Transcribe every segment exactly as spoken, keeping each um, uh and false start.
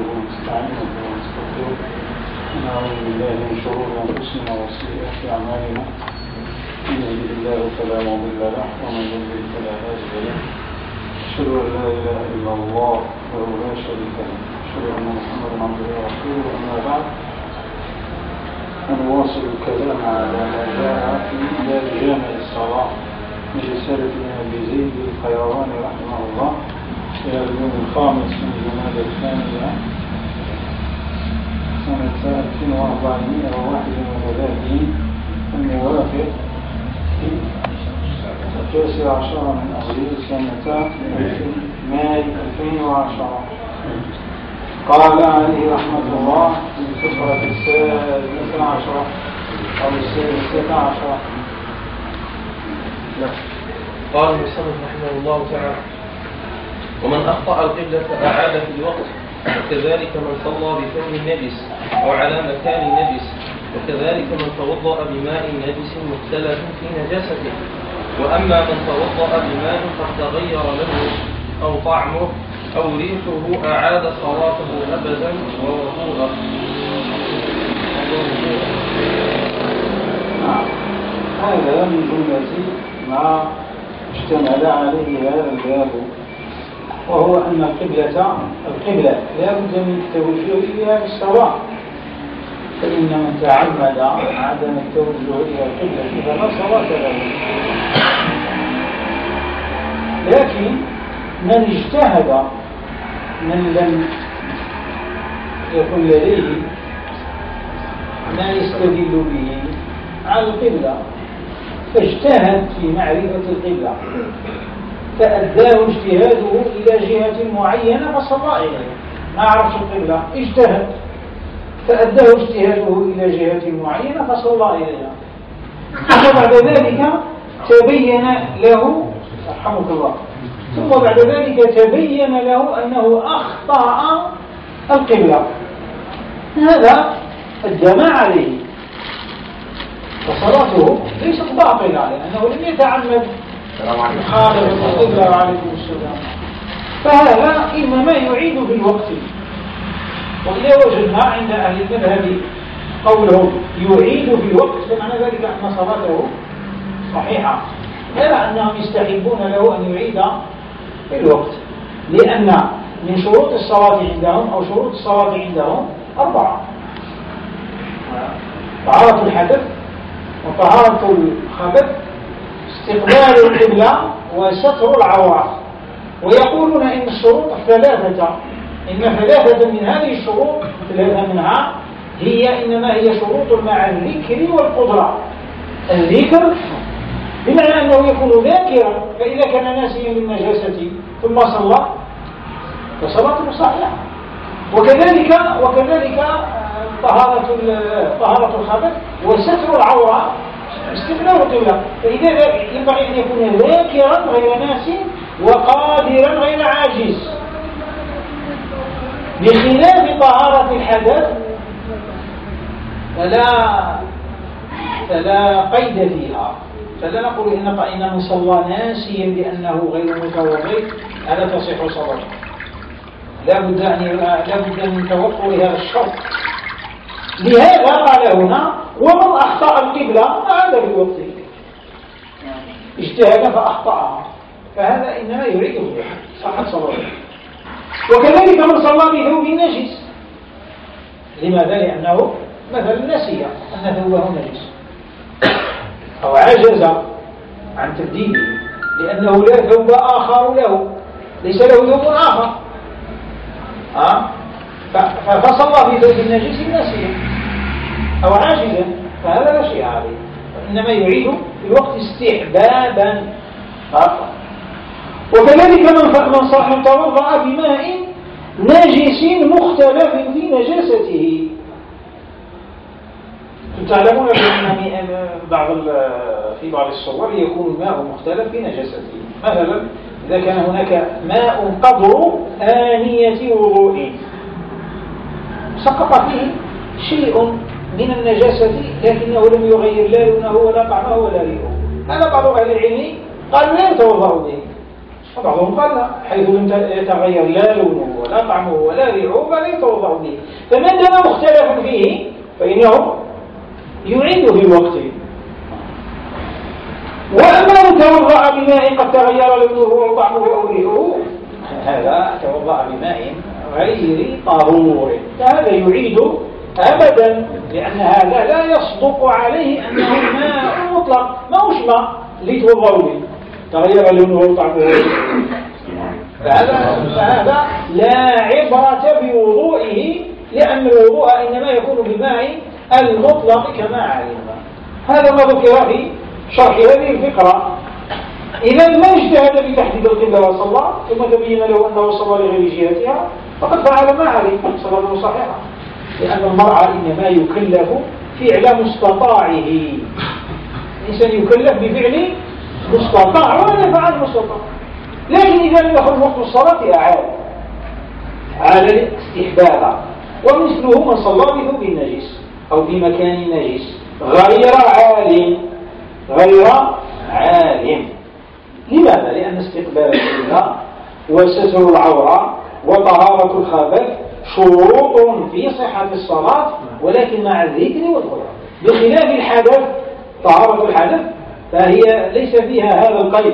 نحمده ونستعينه ونستغفره ونعوذ بالله من شرور أنفسنا وسيئات أعمالنا من يهده الله فلا مضل له ومن يضلل فلا هادي له أشهد أن لا إله إلا الله وحده لا شريك له أشهد أن محمدا عبده ورسوله أما بعد نواصل الكلام على ما جاء في باب جامع الصلاة من رسالة أبي زيد القيرواني رحمه الله إلى اليوم الخامس من جمادى الثانية سنة ألفين وأربعمائة وواحد وثلاثين الموافق التاسع عشر من أبريل سنة ماي ألفين وعشرة. قال عليه رحمة الله في الفقرة السادسة عشرة أو السادسة عشرة. قال المصنف رحمه الله تعالى: ومن أخطأ القبلة أعاد في الوقت، وكذلك من صلى بثوب نجس أو على مكان نجس، وكذلك من توضأ بماء نجس مختلف في نجاسته. وأما من توضأ بماء قد تغير لونه أو طعمه أو ريحه أعاد صلاته أبدا ووضوءه. هذا من جملة ما اشتمل عليه هذا الباب، وهو أن القبلة القبلة لا بد من التوجه إليها بالصلاة، فإن من تعمد عدم التوجه إلى القبلة فلا صلاة له. لكن من اجتهد من لم يكن لديه ما يستدل به على القبلة فاجتهد في معرفة القبلة فأداه اجتهاده إلى جهة معينة فصلى إليها، ما عرفش القبلة اجتهد فأداه اجتهاده إلى جهة معينة فصلى إليها، ثم بعد ذلك تبين له رحمك الله ثم بعد ذلك تبين له أنه أخطأ القبلة، هذا الجماع عليه فصلاته ليست باطلة لأنه لم يتعمد مخالفة القبلة وعليكم السلام. فهذا إنما يعيد في الوقت. وإذا وجدنا عند أهل المذهب قولهم يعيد في الوقت فمعنى ذلك أن صلاته صحيحة، لا أنهم يستحبون له أن يعيد في الوقت، لأن من شروط الصلاة عندهم أو شروط الصلاة عندهم أربعة: طهارة الحدث وطهارة الخبث استقبال القبلة وستر العورات. ويقولون إن الشروط الثلاثة إن ثلاثة من هذه الشروط ثلاثة منها هي إنما هي شروط مع الذكر والقدرة. الذكر بمعنى أنه يكون ذاكرا، فإذا كان ناسيا للنجاسة ثم صلى فصلاته صحيحة. وكذلك وكذلك طهارة طهارة الخبث وستر العورة استقبال القبلة، فإذا ينبغي أن يكون ذاكرا غير ناسي وقادرا غير عاجز، بخلاف طهارة الحدث فلا فلا قيد فيها، فلا نقول إن إن من صلى ناسيا لأنه غير متوضئ ألا تصح صلاته، لا بد أن لا بد من توفر هذا الشرط. لهذا قال هنا: ومن أخطأ القبلة أعاد بالوقت، اجتهد فأخطأها فهذا إنما يريد صحة صلاته. وكذلك من صلى بثوب نجس، لماذا؟ لأنه مثلا نسي أن ثوبه نجس أو عجز عن تبديله لأنه لا ثوب آخر له، ليس له ثوب آخر أه؟ فصلى في ثوب النجس نسيا أو عاجزا فهذا لا شيء عليه، وإنما يعيد في الوقت استحبابا فقط. وكذلك من من توضأ بماء نجس مختلف في نجاسته. تعلمون بأن بعض في بعض الصور يكون الماء مختلف في نجاسته، مثلا إذا كان هناك ماء قدر آنية وضوء سقط فيه شيء من النجاسة لكنه لم يغير لا لونه ولا طعمه ولا ريحه، هذا بعض أهل العلم قالوا لا يتوضأ به. وبعضهم قال لا، حيث لم يتغير لا لونه ولا طعمه ولا ريحه فلا يتوضأ به. فما دام مختلف فيه فإنه يعيد في الوقت. وأما من توضأ بماء قد تغير لونه وطعمه أو ريحه هذا توضأ بماء غير طهور، فهذا يعيد أبدا، لأن هذا لا يصدق عليه أنه ماء مطلق، ما هوش ماء ليتوضأ به تغير لونه وطعمه. فهذا, فهذا لا عبرة بوضوئه، لأن الوضوء إنما يكون بالماء المطلق كما علمنا. هذا ما ذكر في شرح هذه الفقرة. إذا ما اجتهد بتحديد القبلة وصلى ثم تبين له أنه صلى لغير جهتها فقد فعل ما عليه، صلاته صحيحة، لأن المرء إنما يكلف فعل مستطاعه. الإنسان يكلف بفعل مستطاع ولا يفعل مستطاع. لكن إذا لم يخرج وقت الصلاة أعاد عاد استحبابا. ومثله من صلى بثوب النجس أو في مكان نجس غير عالم غير عالم. لماذا؟ لأن استقبال القبلة وستر العورة وطهارة الخبث شروط في صحة الصلاة، ولكن مع الذكر والقرآن، بخلاف الحدث. طهارة الحدث فهي ليس فيها هذا القيد.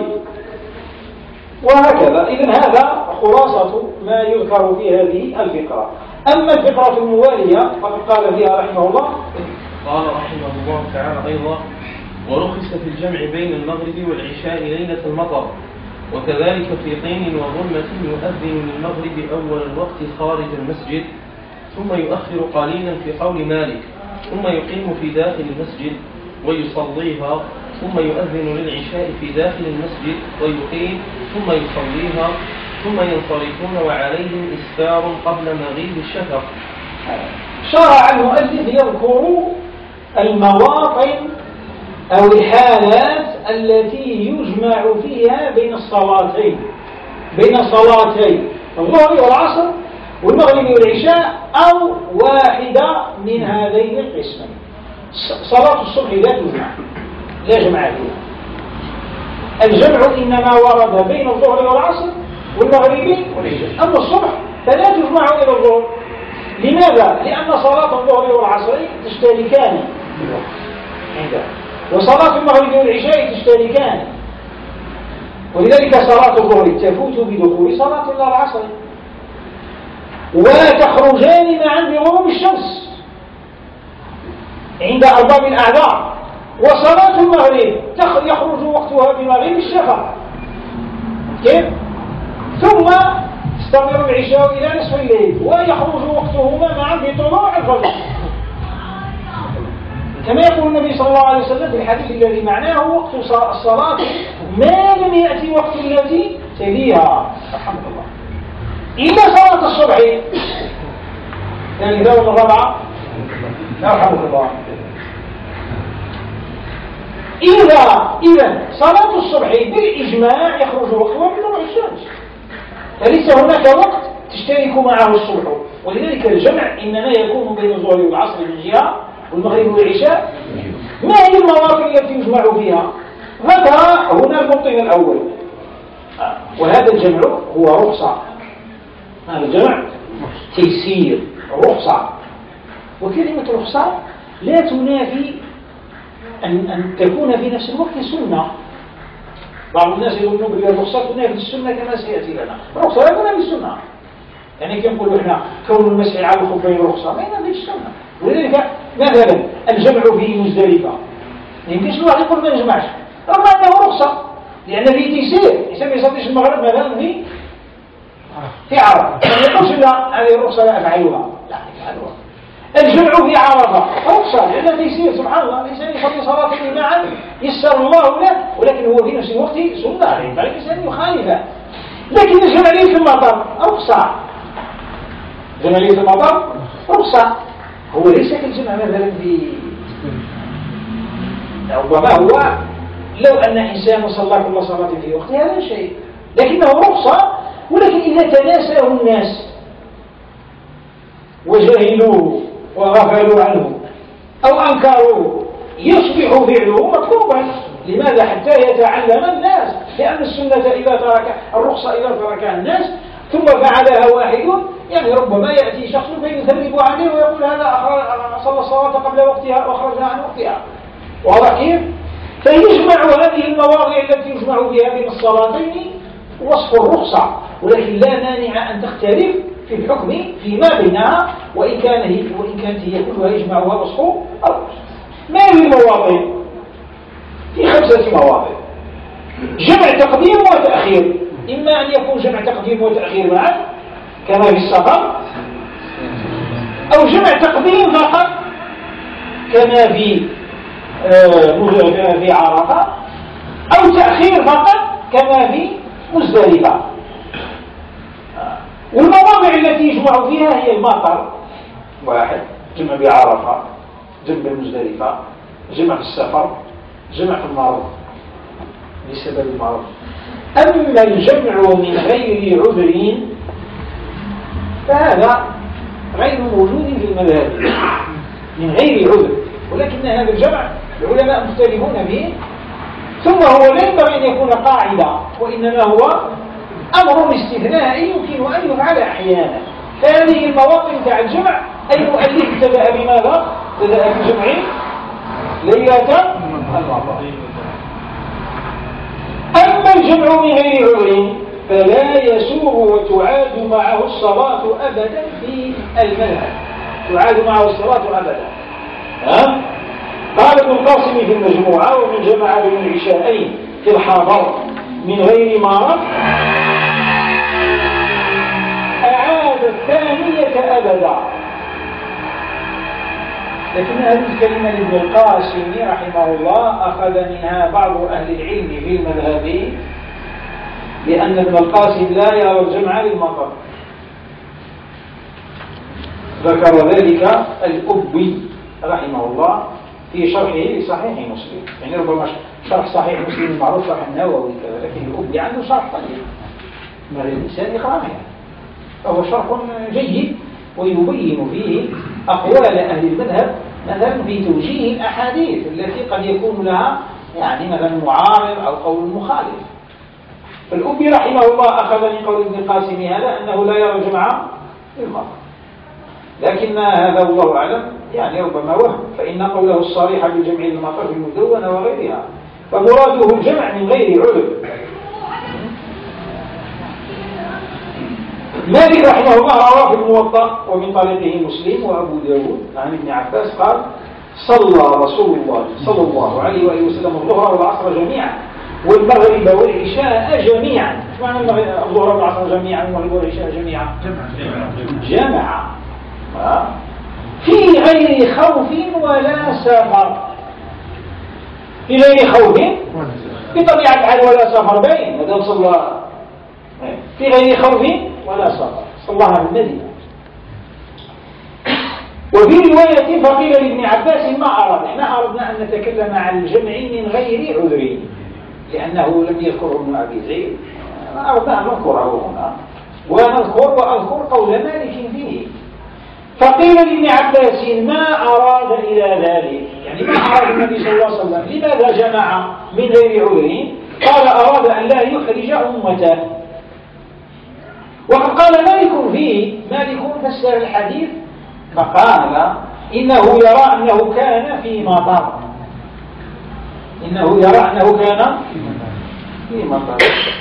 وهكذا. إذن هذا خلاصة ما يذكر في هذه الفقرة. أما الفقرة الموالية فقد قال فيها رحمه الله قال رحمه الله تعالى أيضا: ورخص في الجمع بين المغرب والعشاء ليلة المطر، وكذلك في طين وظلمة يؤذن للمغرب أول الوقت خارج المسجد، ثم يؤخر قليلا في قول مالك، ثم يقيم في داخل المسجد ويصليها، ثم يؤذن للعشاء في داخل المسجد ويقيم ثم يصليها، ثم ينصرفون وعليهم إسفار قبل مغيب الشفق. شرع المؤلف يذكر المواطن أو الحالات التي يجمع فيها بين الصلاتين بين صلاتين الظهر والعصر والمغرب والعشاء، أو واحدة من هذين القسمين. صلاة الصبح لا تجمع، لا جمع فيها. الجمع إنما ورد بين الظهر والعصر والمغرب والعشاء. أما الصبح فلا تجمع إلى الظهر. لماذا؟ لأن صلاة الظهر والعصر تشتركان عندها، وصلاة المغرب والعشاء تشتركان، ولذلك صلاة الظهر تفوت بدخول صلاة العصر، وتخرجان معا بغروب الشمس عند أرباب الأعذار. وصلاة المغرب يخرج وقتها بمغيب الشفق كيف؟ ثم تستمر العشاء إلى نصف الليل، ويخرج وقتهما معا بطلوع الفجر، كما يقول النبي صلى الله عليه وسلم في الحديث الذي معناه: وقت الصلاة ما لم يأتي وقت التي تليها. الحمد لله. إلا صلاة الصبح يعني ذا الرابعة يرحمك الله. إذا إذا صلاة الصبح بالإجماع يخرج وقتها بطلوع الشمس، فليس هناك وقت تشترك معه الصبح، ولذلك الجمع إنما يكون بين الظهر والعصر من جهة والمغرب والعشاء. ما هي المواطن التي يجمع فيها؟ ذكر هنا الموطن الأول، وهذا الجمع هو رخصة. هذا الجمع تيسير رخصة، وكلمة رخصة لا تنافي أن, أن تكون في نفس الوقت سنة. بعض الناس يظنون بأن الرخصة تنافي السنة كما سيأتي لنا. الرخصة لا تنافي السنة، يعني كي نقولوا احنا كون المسح على الخفين رخصة ما ينافيش السنة. ولذلك مثلا الجمع في مزدلفة يمكنش الواحد يقول ما نجمعش رغم أنه رخصة، لأن فيه تيسير. الإنسان ما يصليش المغرب مثلا في في عرفة ما يقولش لا هذه الرخصة لا أفعلها، لا يفعلها. الجمع في عرفة رخصة لأن تيسير. سبحان الله، الإنسان يصلي صلاة معا يسر الله له، ولكن هو في نفس الوقت سنة، فالإنسان يخالفه. لكن الجمع ليه في المطر رخصة، الجمع ليه في المطر رخصة. هو ليس كالجمع مثلا في ربما هو لو أن إنسان صلى كل صلاة في وقتها لا شيء، لكنه رخصة. ولكن إذا تناساه الناس وجهلوه وغفلوا عنه أو أنكروه يصبح فعله مطلوبا. لماذا؟ حتى يتعلم الناس لأن السنة إذا ترك الرخصة إذا تركها الناس ثم فعلها واحد يعني ربما يأتي شخص فيثرب عليه ويقول هذا صلى الصلاة قبل وقتها وأخرجها عن وقتها. واضح كيف؟ فيجمع هذه المواضع التي يجمع بها بين الصلاتين وصف الرخصة، ولكن لا مانع أن تختلف في الحكم فيما بينها وإن كان هي وإن كانت هي كلها يجمعها وصف الرخصة. ما هي المواضع؟ في خمسة مواضع: جمع تقديم وتأخير، إما أن يكون جمع تقديم وتأخير معا كما في السفر، أو جمع تقديم فقط كما في آه في عرفة، أو تأخير فقط كما في مزدلفة. والمواضع التي يجمع فيها هي المطر واحد، جمع بعرفة، جمع بمزدلفة، جمع في السفر، جمع في المرض بسبب المرض. أما الجمع من غير عذر فهذا غير موجود في المذاهب من غير عذر، ولكن هذا الجمع العلماء مختلفون فيه، ثم هو لا ينبغي أن يكون قاعدة، وإنما هو أمر استثنائي يمكن أن يفعل أحيانا. فهذه المواطن تاع الجمع أي مؤلف ابتدأ بماذا؟ ابتدأ بجمع ليلة المطر. أما الجمع من غير عذر فلا يسوغ وتعاد معه الصلاة أبدا في المذهب، تعاد معه الصلاة أبدا. ها؟ قال ابن القاسم في المجموعة: ومن جمع بين العشاءين في الحضر من غير مرض أعاد الثانية أبدا. لكن هذه الكلمة لابن القاسم رحمه الله أخذ منها بعض أهل العلم في المذهب، لأن ابن القاسم لا يرى الجمع للمطر. ذكر ذلك الأبي رحمه الله في شرحه لصحيح مسلم، يعني ربما شرح صحيح مسلم المعروف شرح النووي كذا، لكن الأبي عنده شرح طيب ما الإنسان يقرأه، فهو شرح جيد ويبين فيه أقوال أهل المذهب مثلا في توجيه الأحاديث التي قد يكون لها يعني مثلا معارض أو قول مخالف. فالأبي رحمه الله أخذ من قول ابن القاسم هذا أنه لا يرى جمع المطر، لكن هذا الله أعلم يعني ربما وهم، فإن قوله الصريح بجمع المطر في المدونة وغيرها فمراده الجمع من غير عذر. مالك رحمه الله رواه في الموطأ ومن طريقه مسلم وأبو داود عن ابن عباس قال: صلى رسول الله صلى الله عليه وآله وسلم الظهر والعصر جميعا والمغرب والعشاء جميعا. ايش معنى الظهر والعصر جميعا والمغرب والعشاء جميعا؟ جمع في غير خوف ولا سفر. في غير خوف بطبيعة الحال ولا سفر بين مدام صلى في غير خوف ولا سفر صلىها في المدينة. وفي رواية فقيل لابن عباس: ما أراد، احنا أردنا أن نتكلم عن الجمع من غير عذر لأنه لم يذكره ابن أبي زيد، أردنا أن نذكره هنا ونذكر وأذكر قول مالك فيه. فقيل لابن عباس: ما أراد إلى ذلك، يعني ما أراد النبي صلى الله عليه وسلم، لماذا جمع من غير عذر؟ قال: أراد أن لا يحرج أمته. وقد قال مالك فيه، مالك فسر الحديث فقال: إنه يرى أنه كان في مطر، إنه يرى أنه كان في مطر.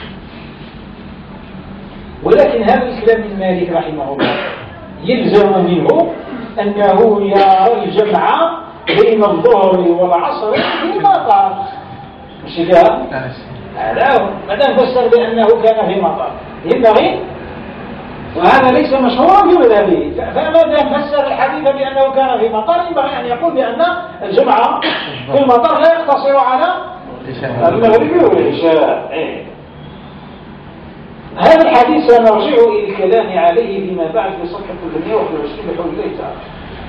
ولكن هذا الكلام من مالك رحمه الله يلزم منه أنه يرى الجمع بين الظهر والعصر في مطر، مش كده؟ هذا ما دام فسر بأنه كان في مطر ينبغي، وهذا ليس مشهورا في مذهبه، فما دام فسر الحديث بأنه كان في مطر ينبغي أن يقول بأن الجمع في المطر لا يقتصر على المغرب والعشاء. إيه. هذا الحديث سنرجع إلى الكلام عليه فيما بعد في صفحة ثلاثمائة وواحد وعشرين بحول الله تعالى.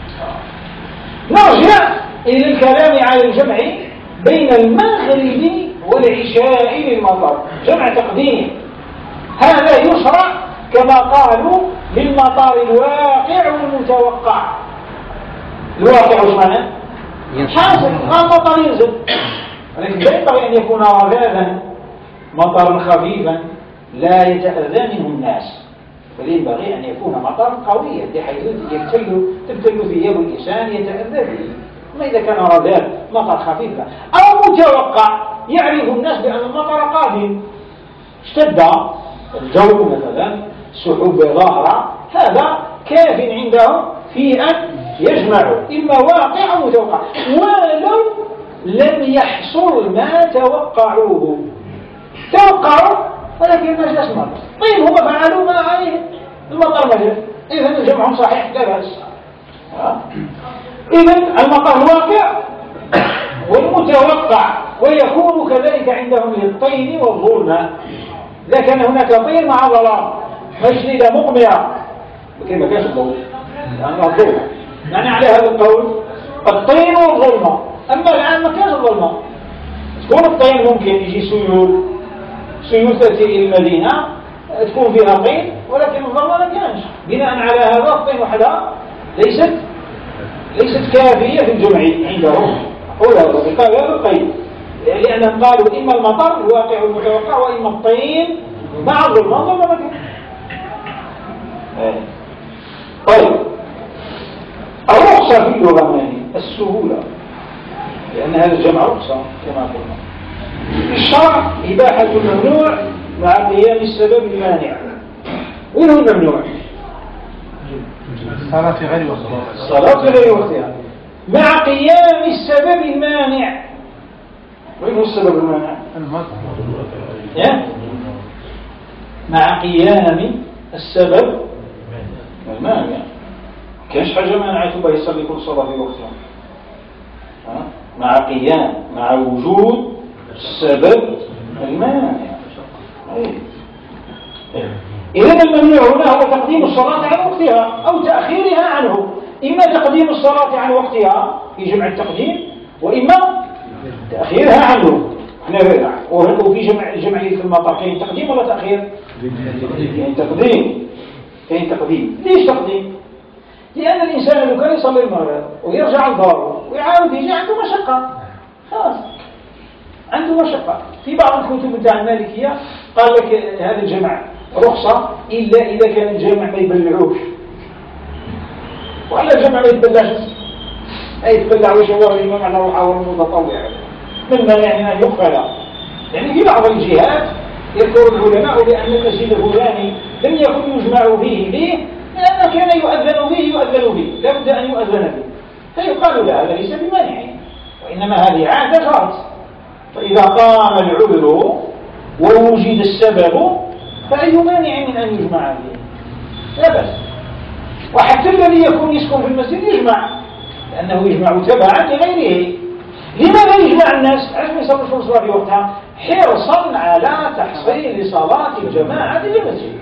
نرجع إلى الكلام على الجمع بين المغرب والعشاء للمطر، جمع تقديم. هذا يشرع كما قالوا للمطار الواقع والمتوقع. الواقع وش معنى؟ حاصل المطر ينزل، ولكن لا ينبغي أن يكون رذاذا مطرا خفيفا لا يتأذى منه الناس، بل ينبغي أن يكون مطرا قويا بحيث يبتل تبتل فيه يد الإنسان يتأذى به. ما إذا كان رذاذ مطر خفيف أو متوقع يعرف الناس بأن المطر قادم، اشتد الجو مثلا، سحب ظاهرة، هذا كاف عندهم في أن يجمعوا إما واقع أو متوقع ولو لم يحصل ما توقعوه. توقعوا ولكن ما جاء المطر، طيب هم فعلوا ما عليه المطر ما جاء، إذن الجمع صحيح لا بأس. إذن المطر الواقع والمتوقع، ويكون كذلك عندهم للطين والظلمة. إذا كان هناك طين مع ظلام مجلدة مقمرة لكن ما كانش الضوء لأنها الضوء يعني على هذا القول الطين والظلمة. أما الآن ما كانش الظلمة، تكون الطين ممكن يجي سيول سيول تأتي إلى المدينة تكون فيها طين، ولكن الظلمة ما كانش. بناء على هذا الطين وحدها ليست ليست كافية في الجمع عندهم. قول هذا بقال هذا الطين، لأنهم قالوا إما المطر الواقع المتوقع وإما الطين مع الظلمة. الظلمة ما كانش. طيب الرخصة في اللغة السهولة، لأن هذا الجمع رخصة كما قلنا. الشرع إباحة الممنوع مع قيام السبب المانع. وين هو الممنوع؟ الصلاة في غير وقتها. الصلاة في غير وقتها مع قيام السبب المانع. وين هو السبب المانع؟ المطر. مع قيام السبب المانع. كاش حاجة مانعته بها يصلي كل صلاة في وقتها. مع قيام مع وجود السبب المانع. إذن الممنوع هنا هو تقديم الصلاة عن وقتها أو تأخيرها عنه. إما تقديم الصلاة عن وقتها في جمع التقديم، وإما تأخيرها عنه. وفي جمع الجمع في المطر كاين تقديم ولا تأخير؟ كاين تقديم. كاين تقديم. ليش تقديم؟ لأن الإنسان لو كان يصلي المغرب ويرجع لداره ويعاود يجي عنده مشقة، خلاص عنده مشقة. في بعض الكتب بتاع المالكية قال لك هذا الجمع رخصة إلا إذا كان الجمع ما يبلعوش. وعلى الجمع ما يتبلعش، أي يتبلع ويشوره الإمام على روحه والمتطوع مما يعني أن يقبل. يعني في بعض الجهات يذكر العلماء بأن المسجد الفلاني لم يكن يجمع فيه ليه؟ لأن كان يؤذن به يؤذن به لابد أن يؤذن به، فيقال لا هذا ليس بمانع، وإنما هذه عادة جرت. فإذا قام العذر ووجد السبب فأي مانع من أن يجمع به؟ لا بأس. وحتى الذي يكون يسكن في المسجد يجمع، لأنه يجمع تبعا لغيره. لماذا يجمع الناس؟ عشان يصلوا الصلاة في وقتها حرصا على تحصيل صلاة الجماعة في المسجد.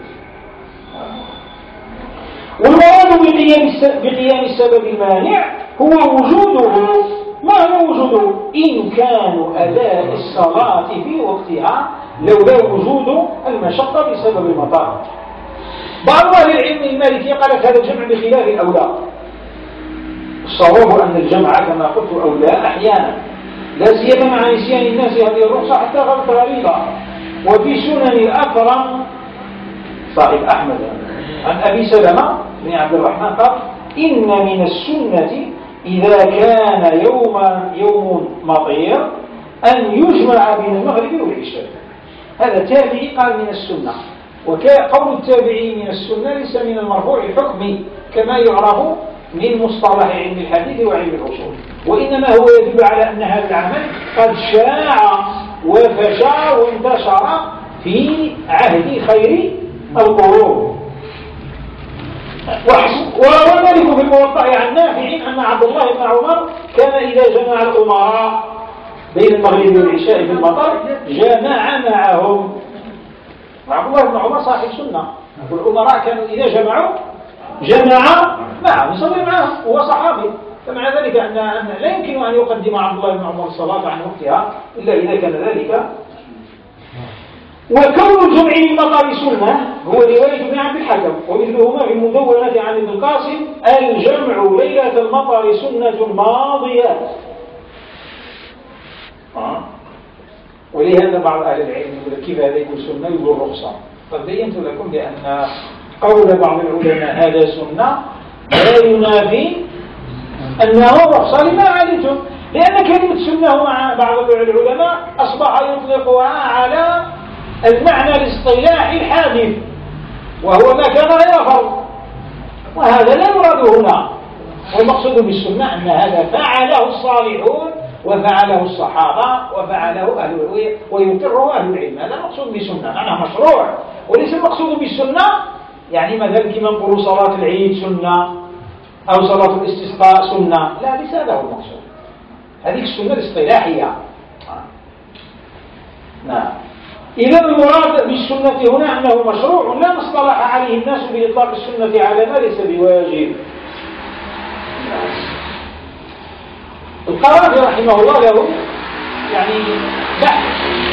والمراد بقيام السبب المانع هو وجوده. ما هو وجوده؟ إمكان أداء الصلاة في وقتها لولا وجود المشقة بسبب المطر. بعض أهل العلم المالكي قالت هذا الجمع بخلاف الأولى. الصواب أن الجمع كما قلت أولى أحيانا، لا سيما مع نسيان الناس هذه الرخصة حتى غلط غريبة. وفي سنن الأكرم صاحب أحمد عن أبي سلمة بن عبد الرحمن قال إن من السنة إذا كان يوم يوم مطير أن يجمع بين المغرب والعشاء. هذا تابعي قال من السنة، وقول التابعي من السنة ليس من المرفوع الحكمي كما يعرف من مصطلح علم الحديث وعلم الأصول، وإنما هو يدل على أن هذا العمل قد شاع وفشى وانتشر في عهد خير القرون. وذلك في الموطأ عن نافع أن عبد الله بن عمر كان إذا جمع الأمراء بين المغرب والعشاء في المطر جمع معهم. عبد الله بن عمر صاحب سنة، والأمراء كانوا إذا جمعوا جمع معهم يصلي معهم، هو صحابي. فمع ذلك أن لا يمكن أن يقدم عبد الله بن عمر الصلاة عن وقتها إلا إذا كان ذلك. وكون الجمع للمطر سنة هو رواية ابن عبد الحكم ومثلهما في المدونة عن ابن القاسم الجمع ليلة المطر سنة ماضية. ولهذا بعض أهل العلم يقول كيف هذا يقول سنة يقول رخصة. قد بينت لكم بأن قول بعض العلماء هذا سنة لا ينافي أنه رخصة لما علمتم، لأن كلمة سنة مع بعض العلماء أصبح يطلقها على المعنى الاصطلاحي الحادث وهو ما كان غير فرض، وهذا لا يراد هنا. والمقصود بالسنة أن هذا فعله الصالحون وفعله الصحابة وفعله أهل العلم ويقره أهل العلم، هذا المقصود بالسنة، معناه مشروع. وليس المقصود بالسنة يعني مثلا كما نقولوا صلاة العيد سنة أو صلاة الاستسقاء سنة، لا، ليس هذا هو المقصود. هذه السنة الاصطلاحية. نعم. إذا المراد بالسنة هنا أنه مشروع لا مصطلح عليه الناس بإطلاق السنة على ما ليس بواجب. القرافي رحمه الله له يعني بحث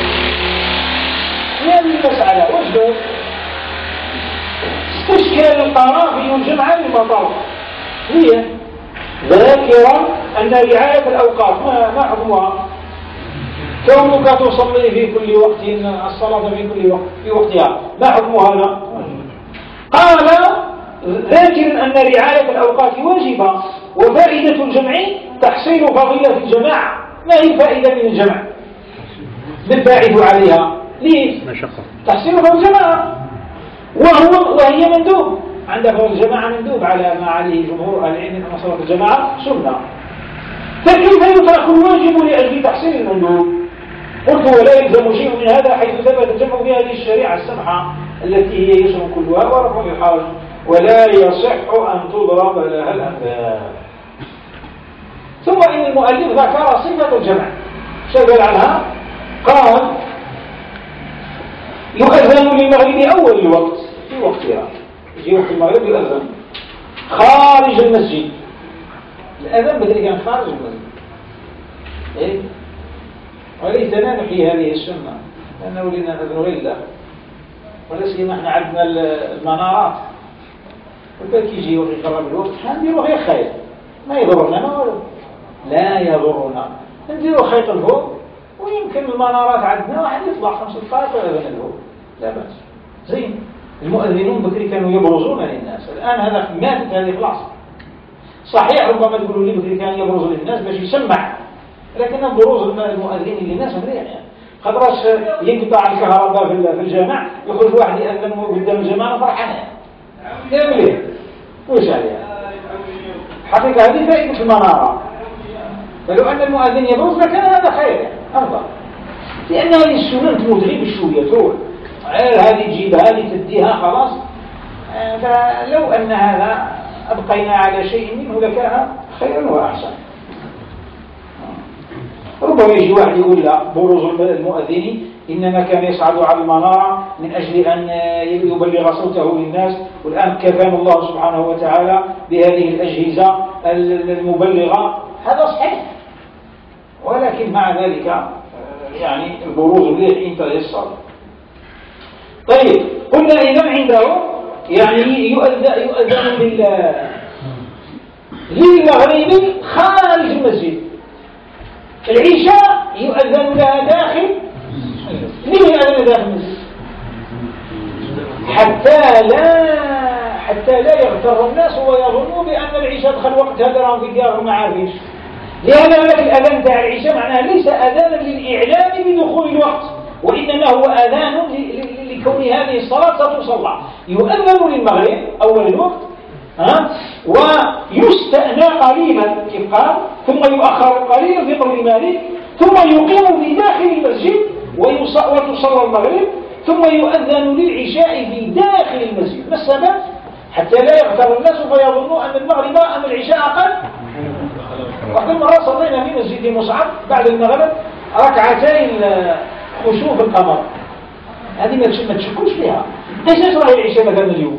في هذه المسألة. وجد استشكال القرافي الجمع للمطر هي ذاكرا أن رعاية الأوقات ما ما حكمها؟ كونك تصلي في كل وقت الصلاة في كل وقت في وقتها، ما حكم هذا؟ قال ذاكرا أن رعاية الأوقات واجبة، وفائدة الجمع تحصيل فضيلة الجماعة. ما هي الفائدة من الجمع؟ بالباعث عليها ليش؟ تحصيل فضل الجماعة، وهو وهي مندوب عند فضل الجماعة مندوب على ما عليه جمهور أهل العلم أن صلاة الجماعة سنة. فكيف يترك الواجب لأجل تحصيل المندوب؟ قلت ولا يلزم شيء من هذا حيث ثبت الجمع بهذه الشريعة السمحة التي هي يسر كلها ورفع الحرج، ولا يصح أن تضرب لها الأمثال. ثم إن المؤلف ذكر صفة الجمع شغل عنها، قال يؤذن للمغرب أول الوقت في وقتها، يجي وقت المغرب يؤذن خارج المسجد. الأذان بدأ كان خارج المسجد، إيه؟ وليتنا نحيي هذه السنة لأنه لنا نأذن غير الله، ولا سيما احنا عندنا المنارات وبالك يجي ويقرب الوقت نديروا غير خير ما يضرنا ما ولو لا يضرنا، نديروا خيط الفوق ويمكن المنارات عندنا واحد يطلع خمس دقائق ويأذن الفوق لا بأس. زين المؤذنون بكري كانوا يبرزون للناس، الآن هذا ماتت هذه خلاص. صحيح ربما تقولوا لي بكري كان يبرز للناس باش يسمع، لكن بروز المؤذنين للناس مليح يعني. خطراش ينقطع الكهرباء في الجامع يخرج واحد يأذن قدام الجماعة فرحان يعمل ايه؟ وش عليها؟ حقيقة هذه فائدة المنارة، فلو أن المؤذن يبرز لكان هذا خير أفضل، لأن هذه السنة تمدغي بشوية تروح هذه تجيب هذه تديها خلاص. فلو أن هذا أبقينا على شيء منه لكان خيرا وأحسن. ربما يجي واحد يقول لا بروز المؤذن إنما كان يصعد على المنارة من أجل أن يبلغ صوته للناس، والآن كفانا الله سبحانه وتعالى بهذه الأجهزة المبلغة. هذا صحيح، ولكن مع ذلك يعني البروز الذي إن تيسر. طيب قلنا إذا عنده يعني يؤذن يؤذن للمغرب خارج المسجد، العشاء يؤذن لها داخل. ليه يؤذن داخل المسجد؟ حتى لا حتى لا يغتر الناس ويظنوا بأن العشاء دخل وقتها دراهم في ديارهم ما عارفينش. لأن الأذان تاع العشاء معناه ليس أذانا للإعلام بدخول الوقت، وإنما هو أذان لكون هذه الصلاة ستصلى. يؤذن للمغرب أول الوقت ها ويستأنى قليلا كيف قال، ثم يؤخر قليلا في قول مالك، ثم يقيم في داخل المسجد وتصلى المغرب، ثم يؤذن للعشاء في داخل المسجد. ما السبب؟ حتى لا يغتر الناس فيظنوا أن المغرب أم العشاء أقل. وقت المرة صلينا في مسجد مصعب بعد المغرب ركعتين خسوف القمر، هذه ما تشكوش فيها. ليش يصلي العشاء مثلا اليوم؟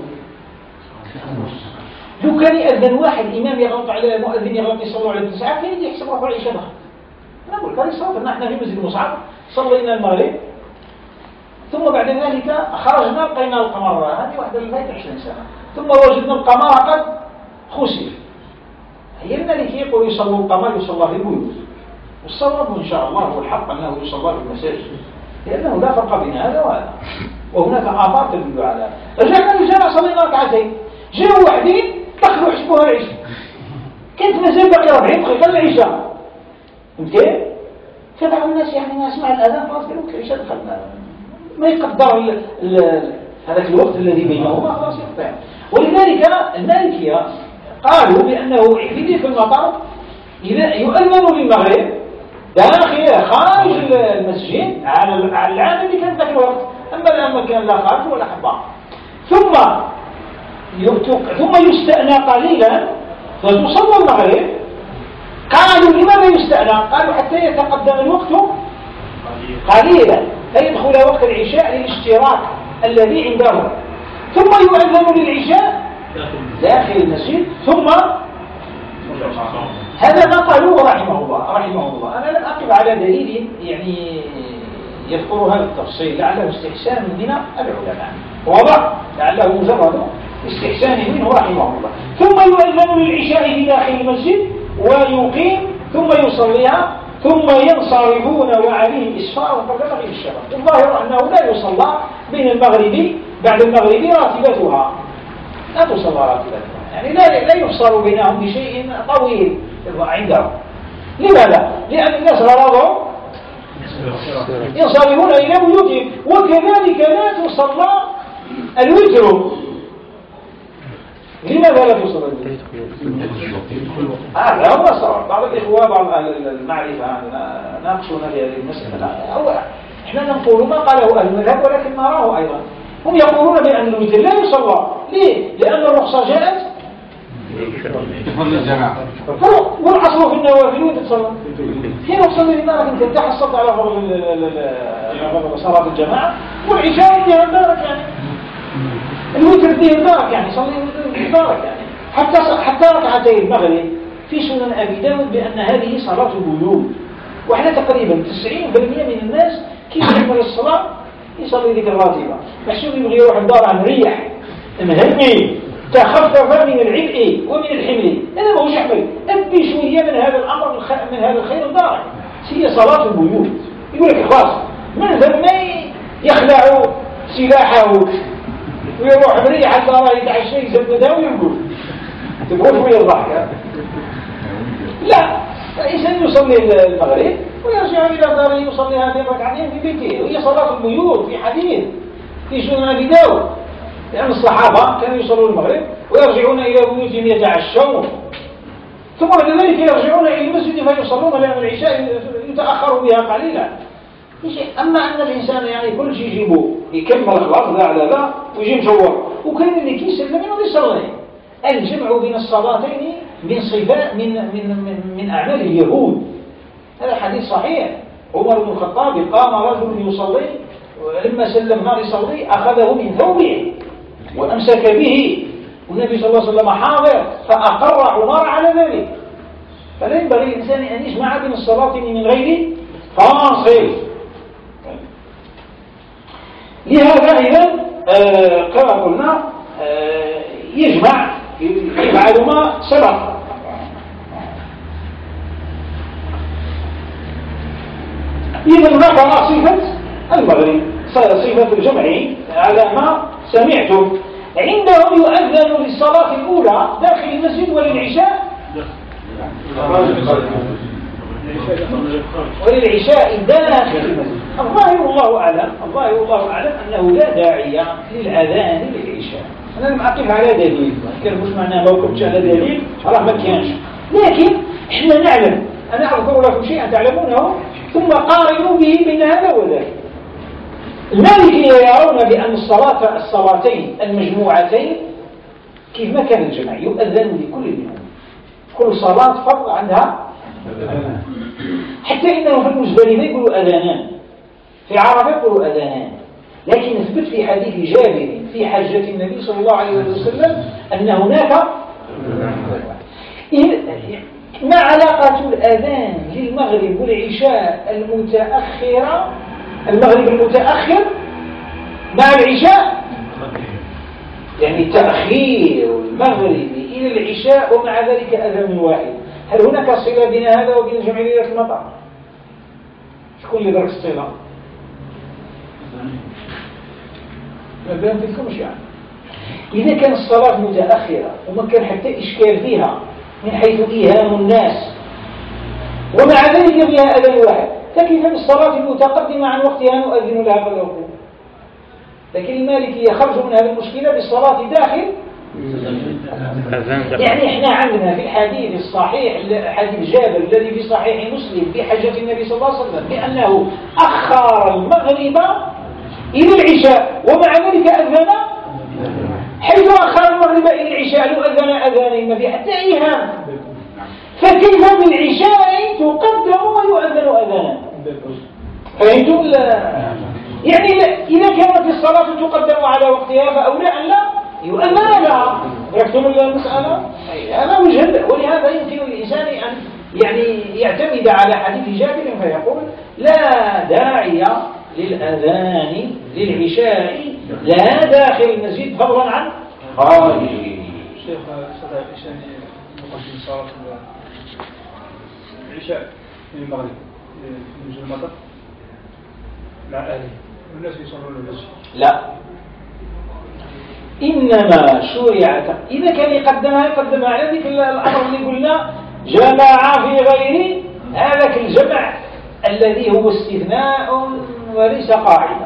لو كان يأذن واحد إمام يغلط على مؤذن يغلط يصلوا على التسعة كان يجي يحسب روحه العشاء بخير. أنا أقول كان يصلي احنا في مسجد مصعب صلينا المغرب ثم بعد ذلك خرجنا لقينا القمر، هذه واحدة لغاية عشرين سنة، ثم وجدنا القمر قد خسف. هي الملك يقول يصلوا القمر يصلى في البيوت، والصواب إن شاء الله هو الحق أنه يصلى في المساجد لأنه لا فرق بين هذا وهذا، وهناك آثار تدل على هذا. رجعنا للجامع صلينا ركعتين، جاءوا واحدين دخلوا حسبوها العشاء، كانت مازال باقي أربعين دقيقة للعشاء، فهمت كيف؟ فبعض الناس يعني ما سمع الأذان خلاص قالوا العشاء دخلنا، ما يقدر هذاك الوقت الذي بينهما خلاص يقطع. ولذلك المالكية قالوا بأنه في ذلك المطر إذا يؤذن للمغرب داخل خارج المسجد على العام اللي كان ذاك الوقت، أما الآن ما كان لا خارج ولا حبا. ثم ثم يستأنى قليلا فتصلى المغرب. قالوا لماذا يستأنى؟ قالوا حتى يتقدم الوقت قليلا فيدخل وقت العشاء للاشتراك الذي عنده، ثم يؤذن للعشاء داخل المسجد. ثم هذا ما قالوه رحمه الله رحمه الله أنا لم أقف على دليل يعني يذكر هذا التفصيل، لعله استحسان من العلماء، واضح، لعله مجرد استحسان منه رحمه الله. ثم يؤذن للعشاء في داخل المسجد ويقيم ثم يصليها ثم ينصرفون وعليهم إسفار وقدمه الشباب. الظاهر أنه لا يصلى بين المغرب بعد المغرب راتبتها، لا تصلى راتبتها، يعني لا لا يفصل بينهم بشيء طويل عندهم. لماذا؟ لأن الناس غرضهم ينصرفون إلى بيوتهم، وكذلك لا تصلى الوتر. لماذا لا تصلى الوتر؟ هذا هو الصواب. بعض الإخوة بعض المعرفة ناقشونا في هذه المسألة. هو إحنا نقول ما قاله أهل المذهب ولكن نراه أيضا. هم يقولون بأن الوتر لا يصلى. ليه؟ لأن الرخصة جاءت والعصر في النوافل وين تصلى؟ حين تصلي لدارك انت تحصلت على فضل صلاة الجماعة، والعشاء ديال دارك يعني الوتر ديال دارك يعني صلي في دارك يعني. حتى حتى ركعتي المغرب في سنن أبي داود بأن هذه صلاة البيوت، واحنا تقريبا تسعين بالمئة من الناس كيف يعمل الصلاة يصلي ذيك الراتبة، محسوب يبغي يروح الدار مريح مهني تخفف من العبء ومن الحمل. هذا ما هوش يحمل، أبي شوية من هذا الأمر من هذا الخير الدار. هي صلاة البيوت. يقول لك خلاص من ثم يخلع سلاحه ويروح مريح الدار يتعشى يزبدها ويقول تقول شوية الضحكة. لا، الإنسان يصلي المغرب ويرجع إلى داره يصلي هذه الركعتين في بيته، وهي صلاة البيوت. في حديث في سنن أبي داود لأن الصحابة كانوا يصلون المغرب ويرجعون إلى بيوتهم يتعشون، ثم بعد ذلك يرجعون إلى المسجد فيصلون، لأن العشاء يتأخر بها قليلا. أما أن الإنسان يعني كل شيء يجيبه يكمل خلاص ذا على ذا ويجي مشور، وكان اللي كيسلم منه يصلي. الجمع بين الصلاتين من صفات من من من, من أعمال اليهود. هذا حديث صحيح. عمر بن الخطاب قام رجل يصلي ولما سلم نار يصلي أخذه من ثوبه وأمسك به، والنبي صلى الله عليه وسلم حاضر فأقر عمر على ذلك. فلا ينبغي الإنسان أن يجمع بين الصلاتين من غير فاصل. لهذا إذن آه كما قلنا آه يجمع يفعل ما سبق. إذن ذكر صفة المغرب صفة الجمع على ما سمعتم. عندهم يؤذن للصلاة الأولى داخل المسجد وللعشاء وللعشاء داخل المسجد. الظاهر الله أعلم الظاهر الله أعلم أنه لا داعي للأذان للعشاء. أنا لم أقف على دليل، كان مش معناه لو كنت على دليل راه ما كانش، لكن إحنا نعلم. أنا أذكر لكم شيئا تعلمونه ثم قارنوا به بين هذا وذاك. المالكية يرون بأن الصلاة الصلاتين المجموعتين كيف ما كان الجمع يؤذن لكل منهم، كل صلاة فرض عندها حتى إنه في المزدلفة يقولوا أذانان، في عرفة يقولوا أذانان. لكن اثبت في حديث جابر في حجة النبي صلى الله عليه وسلم أن هناك ما علاقة الأذان للمغرب والعشاء المتأخرة المغرب المتأخر مع العشاء؟ يعني تأخير المغرب إلى العشاء ومع ذلك أذان واحد. هل هناك صلة بين هذا وبين جمع ليلة المطر؟ شكون اللي درك الصلة؟ ما بينتكمش يعني. إذا كان الصلاة متأخرة وما كان حتى إشكال فيها من حيث إيهام الناس ومع ذلك فيها أذان واحد، فكيف بالصلاة المتقدمة عن وقتها نؤذن لها قبل الوقوف؟ لكن المالكية خرجوا من هذه المشكلة بالصلاة داخل. يعني احنا عندنا في الحديث الصحيح حديث جابر الذي في صحيح مسلم في حجة النبي صلى الله عليه وسلم بأنه أخر المغرب إلى العشاء ومع ذلك أذن. حيث أخر المغرب إلى العشاء لو أذن أذانين ما في حتى إيهام، فكيف بالعشاء تقدم ويؤذن أذانا؟ فهمتم؟ يعني إذا كانت الصلاة تقدم على وقتها فأولى أن لا يؤذن لها. عرفتم المسألة؟ هذا وجه، ولهذا يمكن للإنسان أن يعني يعتمد على حديث جابر فيقول لا داعي للأذان للعشاء لا داخل المسجد فضلا عن خارجه. شيخ صلاة العشاء مقدم صلاة العشاء من المغرب في نزول المطر مع أهله والناس يصلون المسجد. لا، إنما شرع إذا كان يقدمها يقدمها على ذلك الأمر اللي قلنا جمع في غير هذاك الجمع الذي هو استثناء وليس قاعدة،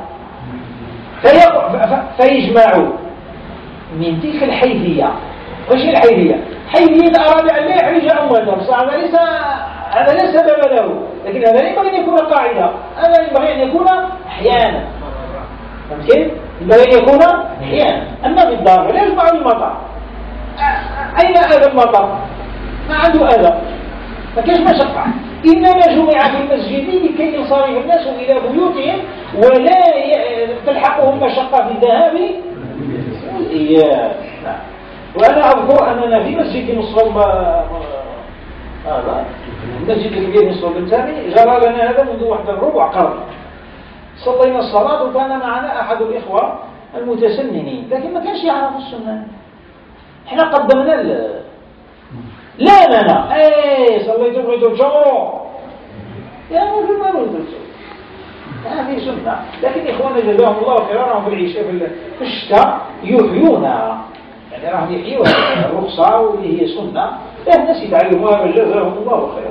فيجمعوا من تلك الحيثية. وش الحيثية؟ حيثية أراد أن لا يحرج أمته، بس هذا ليس هذا لا سبب له، لكن هذا لا ينبغي أن يكون قاعدة، هذا ينبغي أن يكون أحيانا. فهمت كيف؟ ينبغي أن يكون أحيانا. أما في الدار لا يجمع المطر. أين هذا المطر؟ ما عنده أذى، ما كاش مشقة، إنما جمع في المسجد لكي ينصرف الناس إلى بيوتهم ولا تلحقهم مشقة في الذهاب والإياب. وأنا أذكر أننا في مسجد مصر هذا المسجد الكبير مصر بالتالي جرى لنا هذا منذ واحد الربع قرن. صلينا الصلاة وكان معنا أحد الإخوة المتسننين لكن ما كانش يعرف السنة. احنا قدمنا ال لا لا لا ايه صليتوا بغيتوا تشمروا يا موجود ما بغيتوا تشمروا هذه سنة. لكن إخوانا جزاهم الله خيرا راهم في العشاء في الشتاء يحيونها، يعني راهم يحيوها الرخصة واللي هي سنة الناس يتعلموها جزاهم الله خيرا.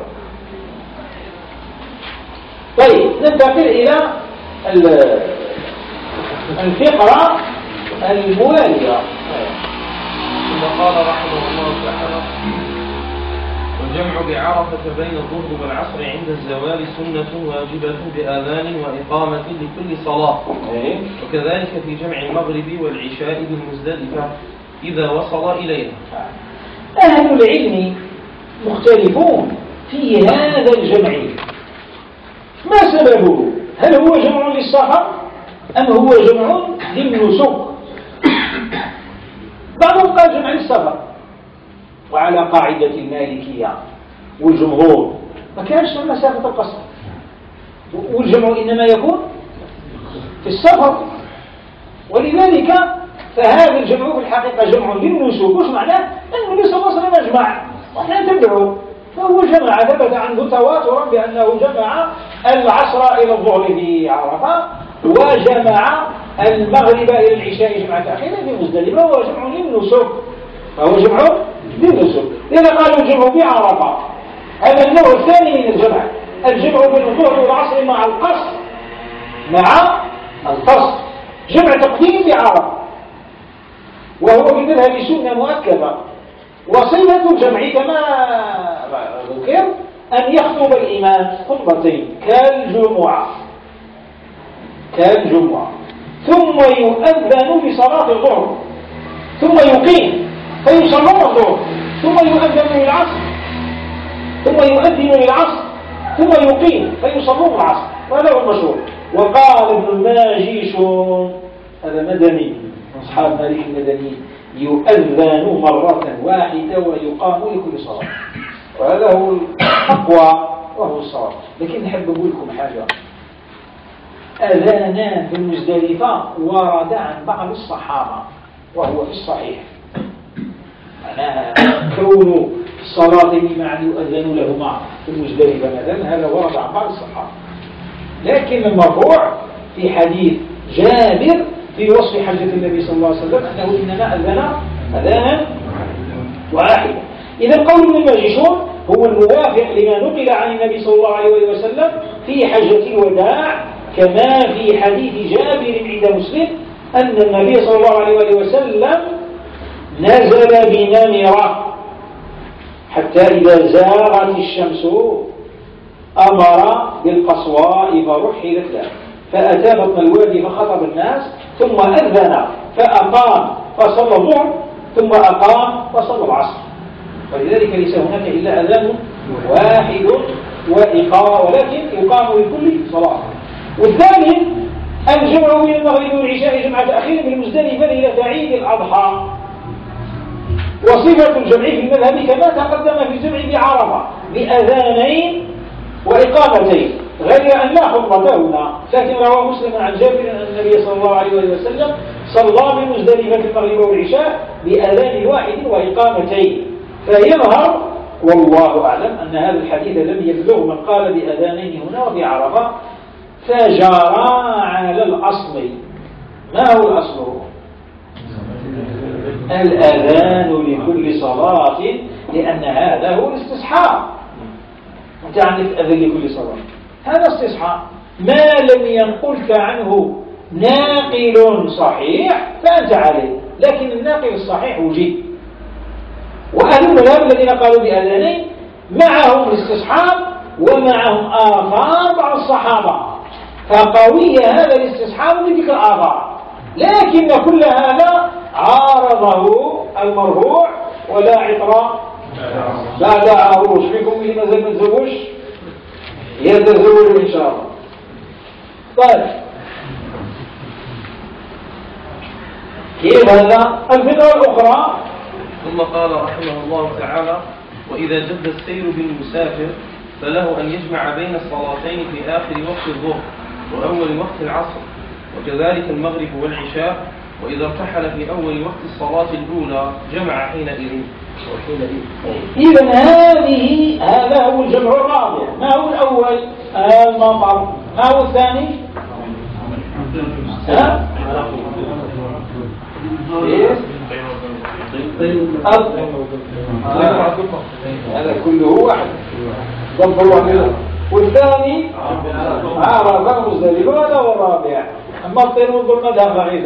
طيب ننتقل إلى الفقرة الموالية. ثم قال رحمه الله تعالى: والجمع بعرفة بين الظهر والعصر عند الزوال سنة واجبة بآذان وإقامة لكل صلاة، وكذلك في جمع المغرب والعشاء بالمزدلفة إذا وصل إليها. أهل العلم مختلفون في هذا الجمع، ما سببه؟ هل هو جمع للسفر أم هو جمع للنسك؟ بعضهم قال جمع للسفر، وعلى قاعدة المالكية والجمهور ما كانش مسافة القصر، والجمع إنما يكون في السفر، ولذلك فهذا الجمع في الحقيقة جمع للنسك. وش معناه؟ أن النبي صلى الله عليه وسلم جمع وإحنا نتبعه، فهو جمع ثبت عنه تواترا بأنه جمع العصر إلى الظهر في عرفة وجمع المغرب إلى العشاء جمع تأخيرا في مزدلفة، وهو جمع للنسك، فهو جمع للنسك. لذا قالوا الجمع بعرفة. هذا النوع الثاني من الجمع، الجمع بين الظهر والعصر مع القصر، مع القصر جمع تقديم بعرفة، وهو بالمذهب سنة مؤكدة. وصفة الجمع كما ذكر أن يخطب الإمام خطبتين كالجمعة كالجمعة ثم يؤذن بصلاة الظهر ثم يقيم فيصلون الظهر ثم يؤذن للعصر ثم يؤذن للعصر ثم يقيم فيصلون العصر، وهذا هو المشهور. وقال ابن الماجيشون هذا مدني من أصحاب مالك المدني: يؤذن مرة واحدة ويقام لكل صلاة، وهذا هو الأقوى وهو الصواب. لكن نحب أقول لكم حاجة، أذانان في المزدلفة ورد عن بعض الصحابة وهو في الصحيح، معناها كون الصلاة معا يؤذن لهما في المزدلفة مثلا، هذا ورد عن بعض الصحابة. لكن المرفوع في حديث جابر في وصف حجة النبي صلى الله عليه وسلم أنه إنما أذن أذانا واحدا. إذا قول ابن الماجشون هو الموافق لما نقل عن النبي صلى الله عليه وسلم في حجة الوداع، كما في حديث جابر عند مسلم أن النبي صلى الله عليه وسلم نزل بنمرة حتى إذا زاغت الشمس أمر بالقصواء فرحلت له، فأتى بطن الوادي فخطب الناس، ثم أذن فأقام فصلى الظهر، ثم أقام فصلى العصر. ولذلك ليس هناك إلا أذان واحد وإقامة، ولكن يقام لكل صلاة. والثاني الجمع بين المغرب والعشاء جمع تأخير بالمزدلفة ليلة عيد الأضحى. وصفة الجمع في المذهب كما تقدم في الجمع بعرفة بأذانين وإقامتين، غير أن لا خطبة هنا. لكن روى مسلم عن جابر أن النبي صلى الله عليه وسلم صلى بمزدلفة المغرب والعشاء بأذان واحد وإقامتين. فيظهر والله أعلم أن هذا الحديث لم يبلغ من قال بأذانين هنا وبعرفة، فجرى على الأصل. ما هو الأصل؟ الأذان لكل صلاة، لأن هذا هو الاستصحاب. أنت عندك أذان لكل صلاة، هذا استصحاب. ما لم ينقلك عنه ناقل صحيح فأنت عليه، لكن الناقل الصحيح وجد. وأهل المذهب الذين قالوا بأذانين معهم الاستصحاب ومعهم آثار بعض الصحابة، فقوي هذا الاستصحاب بذكر آثار، لكن كل هذا عارضه المرفوع ولا عطر بعد عروش. فيكم اللي مازال ما تزوجش يتزوج إن شاء الله. طيب كيف هذا؟ الفكرة الأخرى. ثم قال رحمه الله تعالى: وإذا جد السير بالمسافر فله أن يجمع بين الصلاتين في آخر وقت الظهر وأول وقت العصر، وكذلك المغرب والعشاء. وإذا ارتحل في أول وقت الصلاة الأولى جمع حينئذ. إذن هذه هذا هو الجمع الرابع. ما هو الأول؟ المطر. ما هو الثاني؟ ها؟ هذا كله واحد ضبط واحد. والثاني عرفة مزدلفة. هذا هو الرابع. أما الطير والظلمة ده بعيد.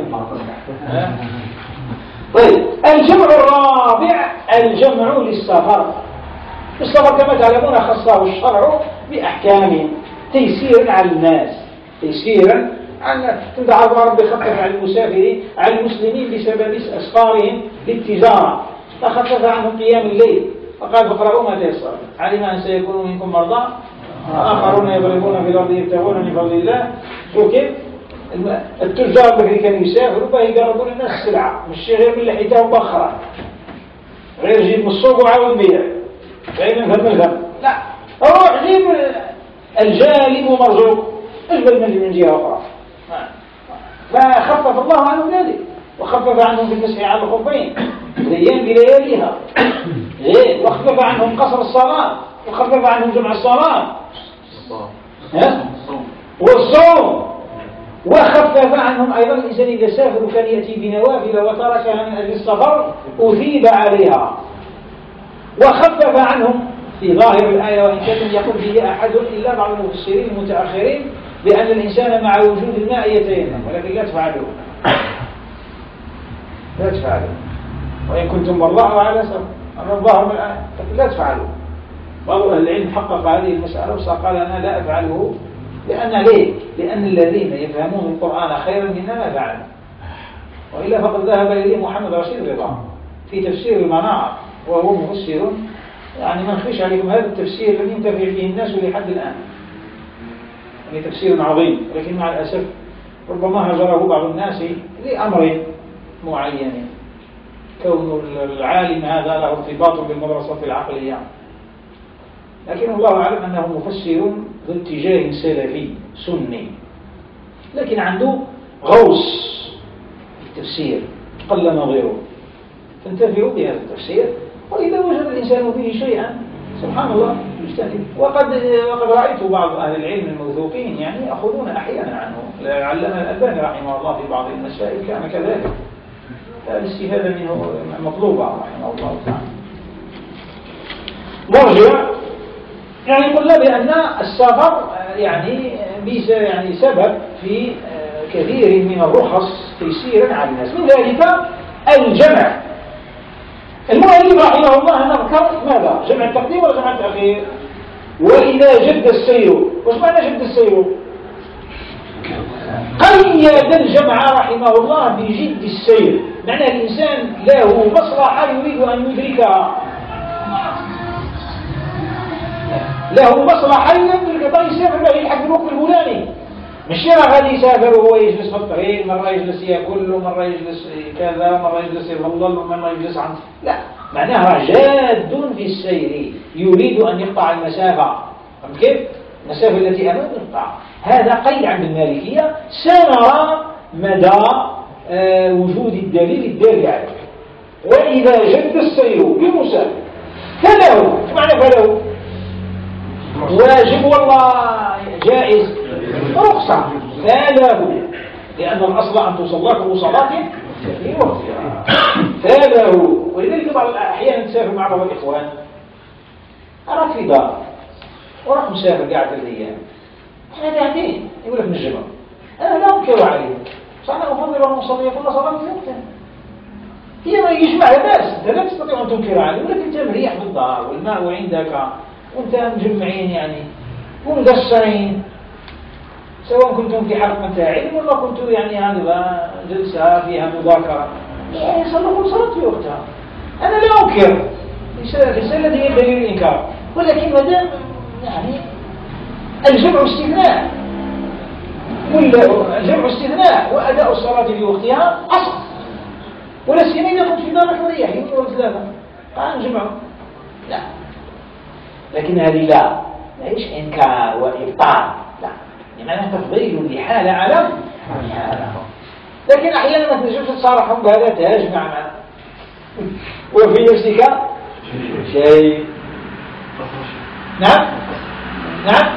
طيب الجمع الرابع الجمع للسفر. السفر كما تعلمون خصه الشرع بأحكام تيسيرا على الناس، تيسيرا على تعرف ربي خفف على المسافرين على المسلمين بسبب أسفارهم للتجارة، فخفف عنهم قيام الليل فقال فاقرؤوا ما تيسر. علم أن سيكون منكم مرضى آخرون يضربون في الأرض يبتغون من فضل الله. شوف كيف التجار بكري كانوا يسافروا فيقربون الناس السلعة، مش غير من لحيتهم بخرة، غير جيب من السوق وعاود بيع غير من فهم الفهم. لا، روح جيب الجالب ومرزوق اجبل من من جهة أخرى. فخفف الله عنهم ذلك، وخفف عنهم في المسح على الخفين الايام بلياليها، وخفف عنهم قصر الصلاة، وخفف عنهم جمع الصلاة والصوم، وخفف عنهم أيضا الإنسان إذا سافر كان يأتي بنوافل وتركها من أجل السفر أثيب عليها. وخفف عنهم في ظاهر الآية، وإن كان لم يقل به أحد إلا بعض المفسرين المتأخرين، بأن الإنسان مع وجود الماء يتيمم، ولكن لا تفعلوا لا تفعلوا وإن كنتم مرضى على سفر أما الظاهر من الآية لا تفعلوا. بعض أهل العلم حقق هذه المسألة وقال أنا لا أفعله. لأن ليه؟ لأن الذين يفهمون القرآن خيرا منا ما فعلوا، وإلا فقد ذهب إليه محمد رشيد رضا في تفسير المنار، وهو مفسر يعني ما نخفيش عليكم هذا التفسير الذي ينتفع فيه الناس لحد الآن، يعني تفسير عظيم، لكن مع الأسف ربما هجره بعض الناس لأمر معين، كون العالم هذا له ارتباط بالمدرسة العقلية. لكن الله أعلم أنه مفسر ذو اتجاه سلفي سني، لكن عنده غوص في التفسير قل نظيره، فانتفعوا بهذا التفسير. وإذا وجد الإنسان فيه شيئا سبحان الله مجتهد. وقد وقد رأيت بعض أهل العلم الموثوقين يعني يأخذون أحيانا عنه. علمنا الألباني رحمه الله في بعض المسائل كان كذلك، الاستفادة منه مطلوبة رحمه الله تعالى. مرجع يعني قلنا بأن السفر يعني يعني سبب في كثير من الرخص تيسيرا على الناس، من ذلك الجمع. المؤلف رحمه الله نذكر ماذا؟ جمع التقديم ولا جمع التأخير؟ وإذا جد السير، وش معنى جد السير؟ قيد الجمع رحمه الله بجد السير، معنى الإنسان له مصلحة يريد أن يدركها، له مصلحة يدرك طيب يسافر له يلحق الوقت الفلاني، مش غادي يسافر وهو يجلس في الطريق، مرة يجلس ياكل ومرة يجلس كذا مرة يجلس يظلل ومرة يجلس عن، لا، معناها جاد في السير يريد أن يقطع المسافة. فهمت كيف؟ المسافة التي أمامه يقطع. هذا قيد عند المالكية، سنرى مدى آه وجود الدليل الدالي عليه. وإذا جد السير بمسافر فله، معنى فله واجب والله جائز رخصة، فله، لأن الأصل أن تصلى كل صلاة في وقتها، فله. ولذلك بعض الأحيان تسافر مع بعض الإخوان، أراك في دار وراك مسافر قاعد الأيام، احنا قاعدين يقول لك من الجمع، أنا لا أنكر عليه، بس أنا أفضل أن أصلي كل صلاة في وقتها. هي ما يجمع بس أنت لا تستطيع أن تنكر عليه، ولكن أنت مريح بالدار والماء وعندك وأنت مجمعين يعني ومقصرين، سواء كنتم في حلقة علم ولا كنتم يعني هذا جلسة فيها مذاكرة، يعني صلوا كل صلاة في وقتها. أنا لا أنكر، ليس الذي ينبغي الإنكار، ولكن ما دام يعني الجمع استثناء، الجمع استثناء وأداء الصلاة في وقتها أصل، ولا سيما إذا كنت في دارك مريح يوم ولا ثلاثة قال نجمعه، لا. لكن هذه لا ليش إنكار وإبطال، لا، لمعنى تفضيل لحالة على حالة. لكن أحيانا ما تنجمش تصارحهم بهذا تجمع معنا وفي نفسك شيء. نعم نعم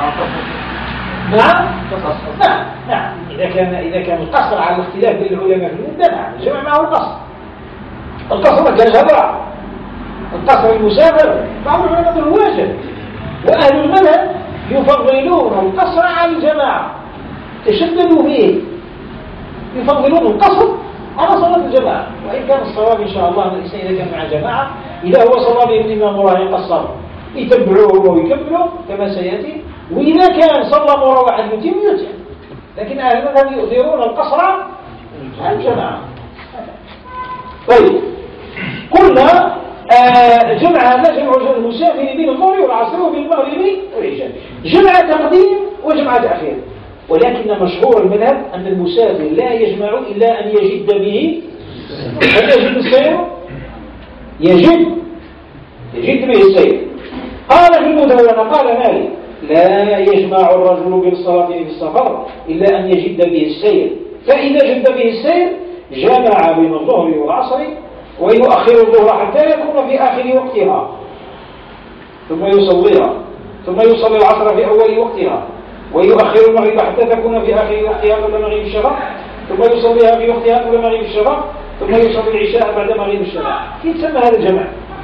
نعم نعم نعم إذا كان إذا كان القصر على الاختلاف بين العلماء في المدة، نعم الجمع معه القصر. القصر ما كانش هذا، القصر المسافر بعض العلماء الواجب، وأهل المذهب يفضلون القصر على الجماعة، تشددوا فيه، يفضلون القصر على صلاة الجماعة. وإن كان الصواب إن شاء الله أن الإنسان إذا كان مع جماعة إذا هو صلى بهم الإمام وراه يقصر يتبعوه ويكملوا كما سيأتي، وإذا كان صلى مرة واحد يتم يتم. لكن أهل المذهب يؤثرون القصر على الجماعة. طيب قلنا آه جمع هذا جمع المسافر بين الظهر والعصر وبين المغرب والعشاء، جمع تقديم وجمع تأخير. ولكن مشهور المذهب أن المسافر لا يجمع إلا أن يجد به، هل يجد السير؟ يجد يجد به السير. قال في المدونة قال مالك لا يجمع الرجل بالصلاة في السفر إلا أن يجد به السير، فإذا جد به السير جمع بين الظهر والعصر ويؤخر الظهر حتى يكون في آخر وقتها ثم يصليها، ثم يصلي العصر في أول وقتها، ويؤخر المغرب حتى تكون في آخر وقتها قبل مغرب الشفق، ثم يصليها في وقتها قبل مغرب الشفق، ثم يصلي العشاء بعد مغرب الشفق. كيف تسمى هذا الجمع؟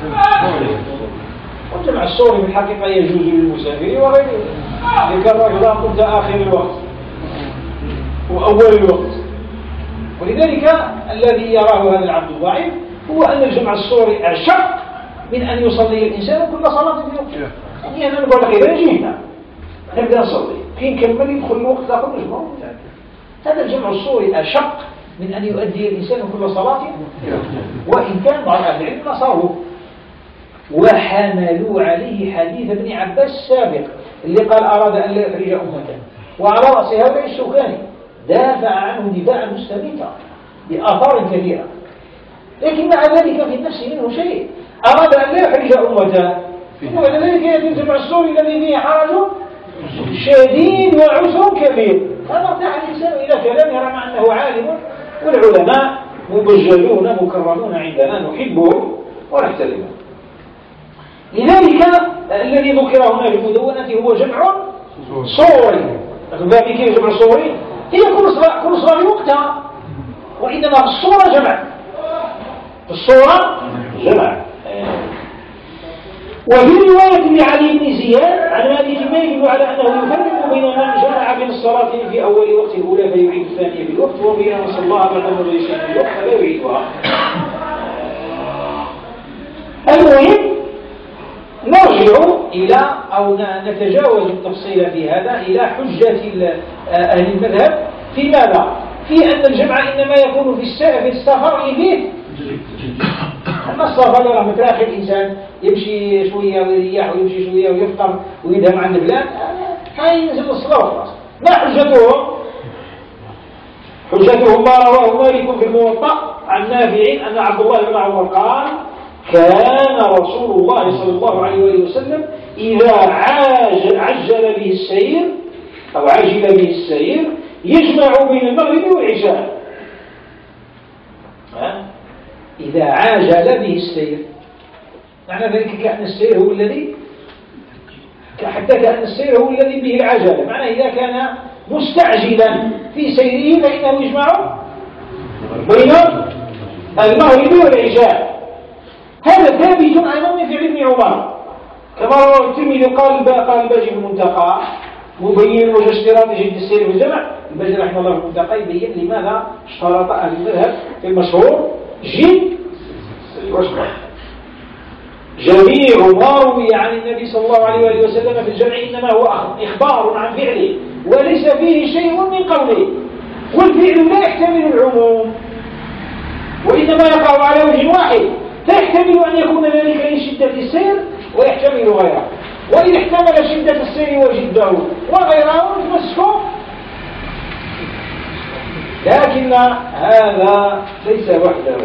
والجمع الصوري في الحقيقة يجوز للمسافر وغيره، ذكر إذا كنت آخر الوقت وأول الوقت. ولذلك الذي يراه هذا العبد الضعيف هو أن الجمع الصوري أشق من أن يصلي الإنسان كل صلاة في وقتها. يعني أنا نقول لك إذا جينا نبدأ نصلي كين كمل يدخل الوقت لا كل جمع، هذا الجمع الصوري أشق من أن يؤدي الإنسان كل صلاة، وإن كان بعض أهل العلم نصره وحملوا عليه حديث ابن عباس السابق اللي قال أراد أن لا يخرج أمته، وعلى رأس هذا الشوكاني دافع عنه دفاعا مستميتا بآثار كثيرة. لكن مع ذلك في النفس منه شيء، أراد أن لا يخرج أمته، ولذلك يأتي الجمع الصوري الذي فيه حرج شديد وعسر كبير. هذا ارتاح الإنسان إلى كلام يرى مع أنه عالم، والعلماء مبجلون مكرمون عندنا نحبهم ونحترمهم. لذلك الذي ذكر هنا في المدونة هو جمع صوري. أخذ كيف جمع صوري؟ هي كل صلاة كل صلاة بوقتها، وإنما الصورة جمع، الصورة جمع. وفي رواية لعلي بن زياد عن مالك ما يدل على أنه يفرق بين من جمع بين الصلاتين في أول وقت الأولى فيعيد الثانية بالوقت، وبين من صلاها بعد مضي شيء بالوقت فلا يعيدها. المهم نرجع إلى أو نتجاوز التفصيل في هذا إلى حجة أهل المذهب في ماذا؟ في أن الجمع إنما يكون في السفر به. أما السفر راه متراخي الإنسان يمشي شوية ويريح ويمشي شوية ويفطر ويذهب عند البلاد، هاي ينزل الصلاة خلاص. ما حجتهم؟ حجتهم ما رواه مالك في الموطأ عن نافع أن عبد الله بن عمر قال: كان رسول الله صلى الله عليه وسلم إذا عاجل, عجل به السير أو عجل به السير يجمع بين المغرب والعشاء. إذا عاجل به السير معنى ذلك كأن السير هو الذي حتى كأن السير هو الذي به العجلة، معنى إذا كان مستعجلا في سيره فإنه يجمع بين المغرب والعشاء. هذا ثابت أيضا في فعل ابن عمر كما رواه الترمذي. قال قال الباجي في المنتقى مبين وجه اشتراط جد السير والجمع. الباجي رحمه الله في المنتقى يبين لماذا اشترط أهل المذهب في المشهور جد واشتراط. جميع ما روي عن النبي صلى الله عليه وسلم في الجمع إنما هو إخبار عن فعله وليس فيه شيء من قوله، والفعل لا يحتمل العموم وإنما يقع على وجه واحد، فيحتمل أن يكون ذلك لشدة السير ويحتمل غيره، وإن احتمل شدة السير وجده وغيره فمسكه. لكن هذا ليس وحده.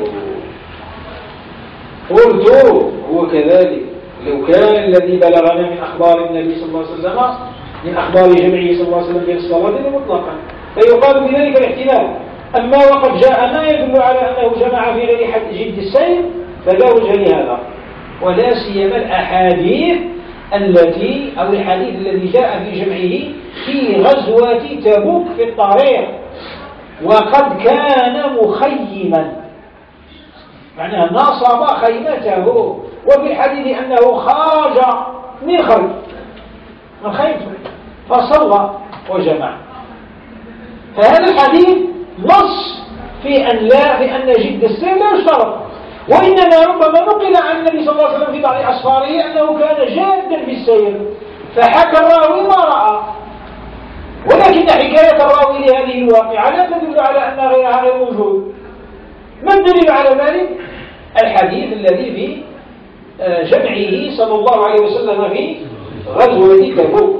قلت هو كذلك لو كان الذي بلغنا من أخبار النبي صلى الله عليه وسلم من أخبار جمعه صلى الله عليه وسلم بين الصلاتين مطلقا فيقال بذلك الاحتمال. أما وقد جاء ما يدل على أنه جمع في غير حد جد السير فلا وجه لهذا، ولا سيما الأحاديث التي أو الحديث الذي جاء في جمعه في غزوة تبوك في الطريق وقد كان مخيما، معناه نصب خيمته، وفي الحديث أنه خرج من خيم من خيمته فصلى وجمع. فهذا الحديث نص في أن لا في أن جد السير لا يشترط، وإنما ربما نقل عن النبي صلى الله عليه وسلم في بعض أسفاره أنه كان جادا في السير فحكى الراوي ما رأى، ولكن حكاية الراوي لهذه الواقعة لا تدل على أن غيرها غير موجود. ما الدليل على ذلك؟ الحديث الذي في جمعه صلى الله عليه وسلم في غزوة تبوك.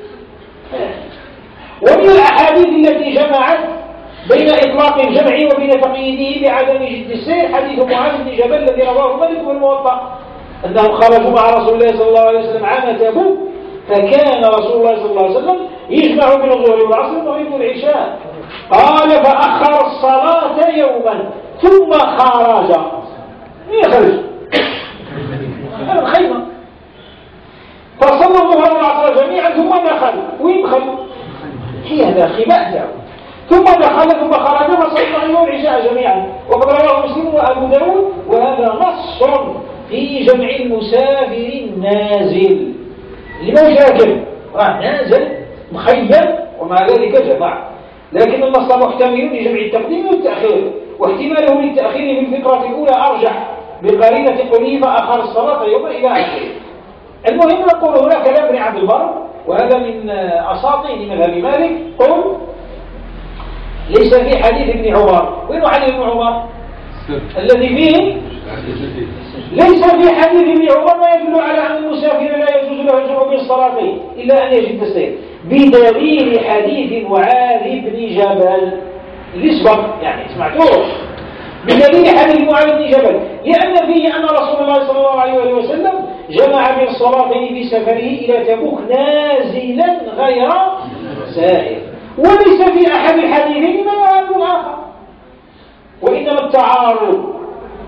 ومن الأحاديث التي جمعت بين إطلاق الجمع وبين تقييده بعدم جد السير حديث معاذ بن جبل الذي رواه مالك في الموطأ أنهم خرجوا مع رسول الله صلى الله عليه وسلم عام تبوك، فكان رسول الله صلى الله عليه وسلم يجمع بين الظهر والعصر والمغرب والعشاء. قال فأخر الصلاة يوما ثم خرج يخرج هذا الخيمة فصلى الظهر والعصر جميعا ثم دخل. وين دخل؟ هي هذا خباء ثم دخل ثم خرج فصلى الظهر والعشاء جميعا. وقد رواه مسلم وأبو داود وهذا نص في جمع المسافر النازل لمشاكل راه نازل مخيم ومع ذلك جمع، لكن النص محتمل لجمع التقديم والتأخير، واحتماله للتأخير في الفكرة الأولى أرجح بقرينة قوله فأخر الصلاة يوم إلى آخره. المهم نقول هنا كلام ابن عبد البر وهذا من أساطين مذهب مالك. قل ليس في حديث ابن عمر. وين حديث ابن عمر الذي فيه؟ ليس في حديث ابن عمر ما يدل على أن المسافر لا يجوز له الجمع بين الصلاتين إلا أن يجد السير، بدليل حديث معاذ بن جبل اللي سبق يعني سمعتوه، بدليل حديث معاذ بن جبل، لأن فيه أن رسول الله صلى الله عليه وسلم جمع بين الصلاتين في سفره إلى تبوك نازلا غير سائر، وليس في أحد الحديثين ما يعارض الآخر، وإنما التعارض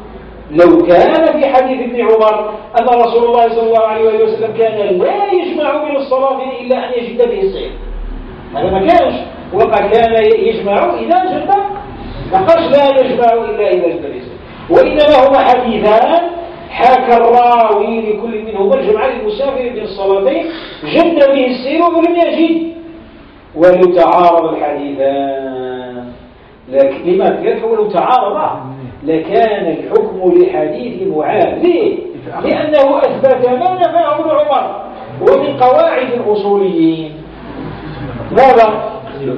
لو كان في حديث ابن عمر أن رسول الله صلى الله عليه وسلم كان لا يجمع بين الصلاة إلا أن يجد به السير، هذا ما كانش، وقد كان يجمع إذا جد، فقش لا يجمع إلا إذا جد به السير. وإنما هما حديثان حكى الراوي لكل منهما الجمع للمسافر بين الصلاتين جد به السير ولم يجد، ولو تعارض الحديثان، لكن لماذا؟ قال ولو تعارض لكان الحكم لحديث معاذ. ليه؟ لأنه أثبت ما نفاه ابن عمر، ومن قواعد الأصوليين ماذا؟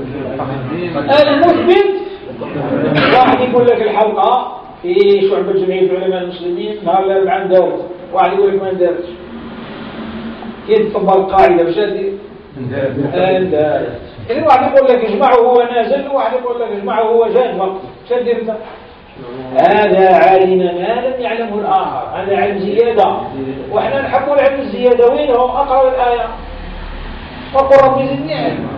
المثبت. واحد يقول لك الحلقة في شعبة جمعية علماء المسلمين نهار الأربعاء دارت، واحد يقول لك ما دارت، كيف تطبق القاعدة بجد؟ دارت. إذن واحد يقول لك اجمعه هو نازل، وواحد يقول لك اجمعه هو جاد وقت، شد انت. هذا علم ما لم يعلمه الآخر، هذا علم زيادة، وإحنا نحب العلم الزيادة. وين هو؟ أقرأ الآية وقل رب زدني علما.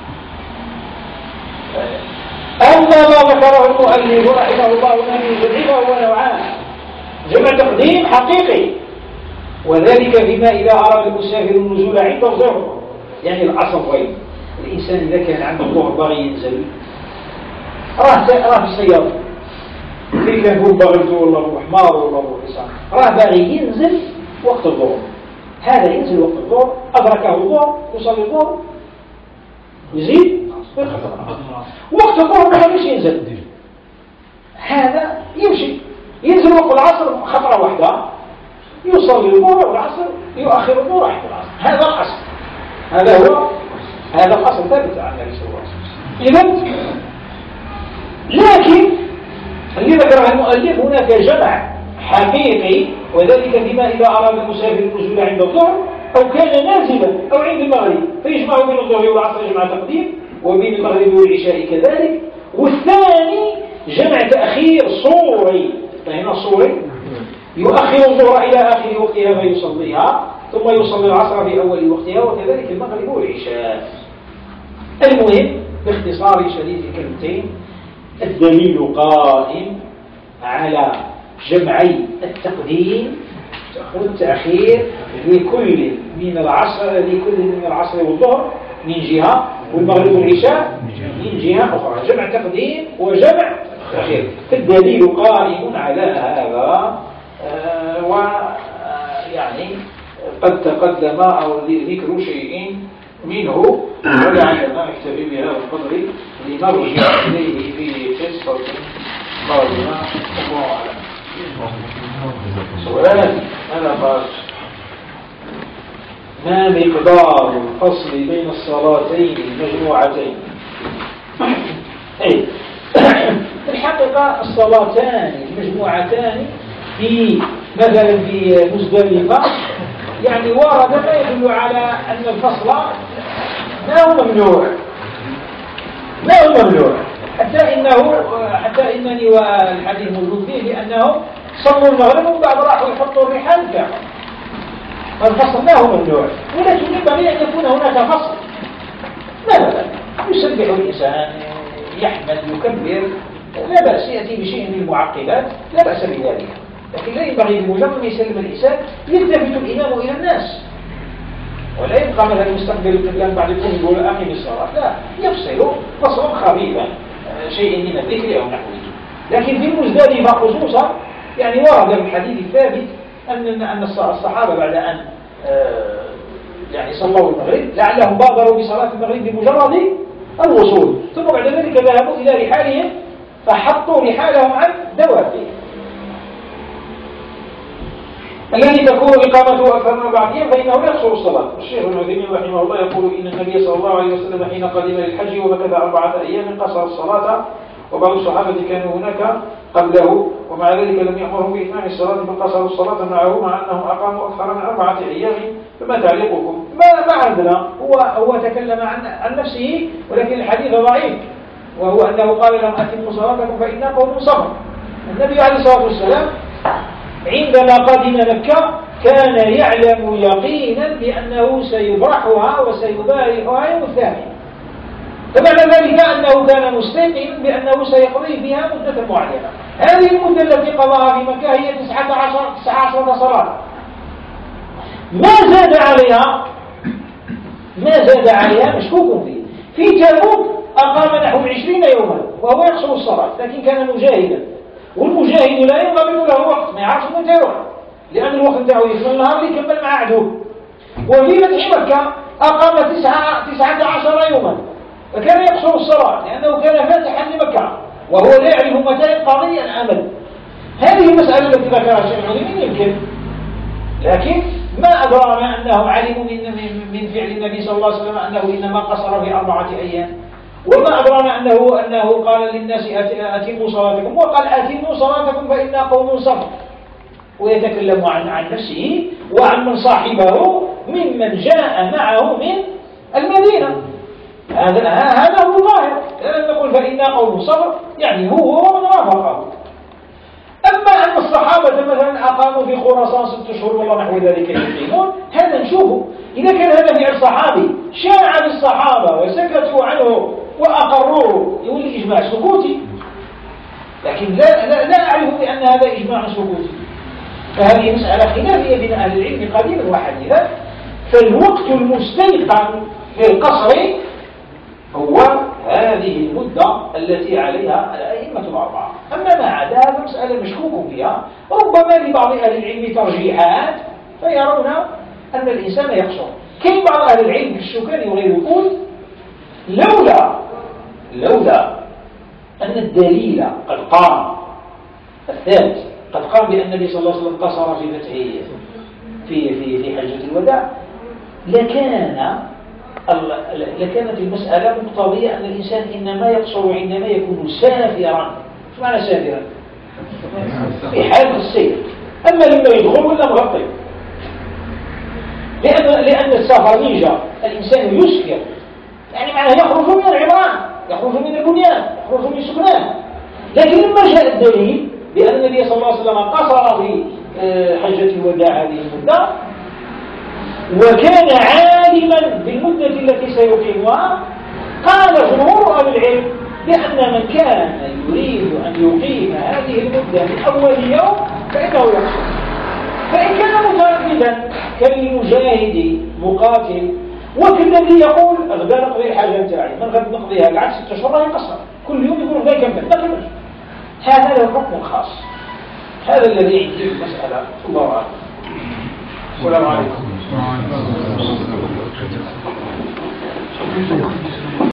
أما ما ذكره المؤلف رحمه الله من الجمع هو نوعان: جمع تقديم حقيقي، وذلك فيما إذا أراد المسافر النزول عند الظهر، يعني العصر وين الإنسان إذا كان عنده الظهر باغي ينزل، راه راه في السيارة، في كان هو باغي ولا هو حمار ولا هو حصان، راه باغي ينزل وقت الظهر، هذا ينزل وقت الظهر، أدركه الظهر، يصلي الظهر، يزيد وقت الظهر ما غاديش ينزل، هذا يمشي ينزل وقت العصر خطرة واحدة، يصلي الظهر والعصر، يؤخر الظهر حتى العصر. هذا الأصل، هذا هو هذا الأصل ثابت عن النبي صلى الله عليه وسلم. إذن لكن اللي ذكره المؤلف هناك جمع حقيقي، وذلك فيما إذا أراد المسافر النزول عند الظهر أو كان نازلا أو عند المغرب، فيجمع بين الظهر والعصر جمع تقديم، وبين المغرب والعشاء كذلك. والثاني جمع تأخير صوري، فهنا صوري يؤخر الظهر إلى آخر وقتها فيصليها، ثم يصلي العصر في أول وقتها، وكذلك المغرب والعشاء. المهم باختصار شديد الكلمتين، الدليل قائم على جمعي التقديم والتأخير لكل من العصر لكل من العصر والظهر من جهة، والمغرب والعشاء من جهة أخرى، جمع تقديم وجمع تأخير. الدليل قائم على هذا، آه ويعني قد تقدم أو ذكر شيء منه، ولعلنا نكتفي بهذا القدر لنرجع إليه في قصة قادمة. الله أعلم. سؤال أنا قال: ما مقدار الفصل بين الصلاتين المجموعتين؟ أي الحقيقة الصلاتان المجموعتان في مثلا في مزدلفة يعني ورد ما يدل على أن الفصل ما هو ممنوع، ما هو ممنوع، حتى إنه حتى إنني والحديث موجود فيه لأنهم صلوا المغرب وبعد راحوا يحطوا الرحال كامل، فالفصل ما هو ممنوع، ولكن ينبغي أن يكون هناك فصل. مثلا يسبح الإنسان، يحمد، يكبر، لا بأس، يأتي بشيء من المعقبات، لا بأس بذلك، لكن لا ينبغي بمجرد ما يسلم الإنسان يلتفت الإمام إلى الناس، ولا يبقى مثلا مستقبل القبلة بعد يكون يقول أقم الصلاة، لا، يفصل فصلا خفيفا، شيء من الذكر أو نحوه. لكن في المزدلفة خصوصا يعني ورد في الحديث الثابت أن أن الصحابة بعد أن يعني صلوا المغرب لعلهم بادروا بصلاة المغرب بمجرد الوصول، ثم بعد ذلك ذهبوا إلى رحالهم فحطوا رحالهم عن دوابهم الذي تكون إقامته أكثر من أربعة أيام فإنه يقصر الصلاة. الشيخ ابن عثيمين رحمه الله يقول إن النبي صلى الله عليه وسلم حين قدم للحج ومكث أربعة أيام قصر الصلاة، وبعض الصحابة كانوا هناك قبله ومع ذلك لم يأمرهم بإتمام الصلاة بل قصروا الصلاة معه مع أنهم أقاموا أكثر من أربعة أيام. فما تعليقكم؟ ما ما عندنا، هو هو تكلم عن عن نفسه ولكن الحديث ضعيف، وهو أنه قال لهم أتموا صلاتكم فإنا قوم صبر. النبي عليه الصلاة والسلام عندما قدم مكة كان يعلم يقينا بأنه سيبرحها وسيبارحها يوم الثاني، فمعنى ذلك أنه كان مستيقنا بأنه سيقضي فيها مدة معينة. هذه المدة التي قضاها في مكة هي تسعة عشر تسعة عشر صلاة. ما زاد عليها ما زاد عليها مشكوك فيه. في تبوك أقام نحو عشرين يوما وهو يقصر الصلاة، لكن كان مجاهدا، والمجاهد لا ينضبط له وقت، ما يعرفش متى يروح، لأن الوقت نتاعو يكمل النهار يكمل مع عدوه. وفي فتح مكة أقام تسعة تسعة عشر يوما، فكان يقصر الصلاة لأنه كان فاتحا لمكة وهو لا يعرف متى يقضي العمل. هذه المسألة التي ذكرها الشيخ العثيمين يمكن، لكن ما أدرانا أنهم علموا من من فعل النبي صلى الله عليه وسلم أنه إنما قصر في أربعة أيام، وما أدرانا أنه أنه قال للناس أتموا صلاتكم، وقال أتموا صلاتكم فإنا قوم صفر، ويتكلم عن عن نفسه وعن من صاحبه ممن جاء معه من المدينة. هذا هذا هو الظاهر، لأن نقول فإنا قوم صبر يعني هو ومن رافقه. أما أن الصحابة مثلا أقاموا في خراسان ست شهور والله نحو ذلك يقيمون، هذا نشوفه. إذا كان هذا فعل صحابي شاع بالصحابة وسكتوا عنه وأقروه يولي إجماع سكوتي، لكن لا, لا, لا أعرف بأن هذا إجماع سكوتي. فهذه مسألة خلافية بين أهل العلم قديما وحديثا. فالوقت المستيقن للقصر هو هذه المدة التي عليها الأئمة الأربعة. أما ما عدا هذا مسألة مشكوك فيها، ربما لبعض أهل العلم ترجيحات فيرون أن الإنسان يقصر. كاين بعض أهل العلم كالشوكاني وغيره يقول لولا لولا أن الدليل قد قام الثابت قد قام بأن النبي صلى الله عليه وسلم قصر في فتحه في في في حجة الوداع لكان لكانت المسألة مقتضية أن الإنسان إنما يقصر عندما يكون سافرا. شو معنى سافرا؟ في حالة السير. أما لما يدخل ولا مغطي، لأن لأن السفر نيجا الإنسان يسكر، يعني معناه يخرج من العمران، يخرج من البنيان، يخرج من سكنان. لكن لما جاء الدليل بأن النبي صلى الله عليه وسلم قصر في حجة الوداع هذه المدة وكان عالما بالمدة التي سيقيمها، قال جمهور أهل العلم بأن من كان يريد أن يقيم هذه المدة من أول يوم فإنه يقصر. فإن كان مترددا كالمجاهد مقاتل وكالذي يقول غدا نقضي الحاجة نتاعي من غد نقضيها قعد ست أشهر يقصر كل يوم يقول غدا يكمل ما كملش. هذا له حكم خاص. هذا الذي عندي في المسألة. الله أعلم. السلام عليكم.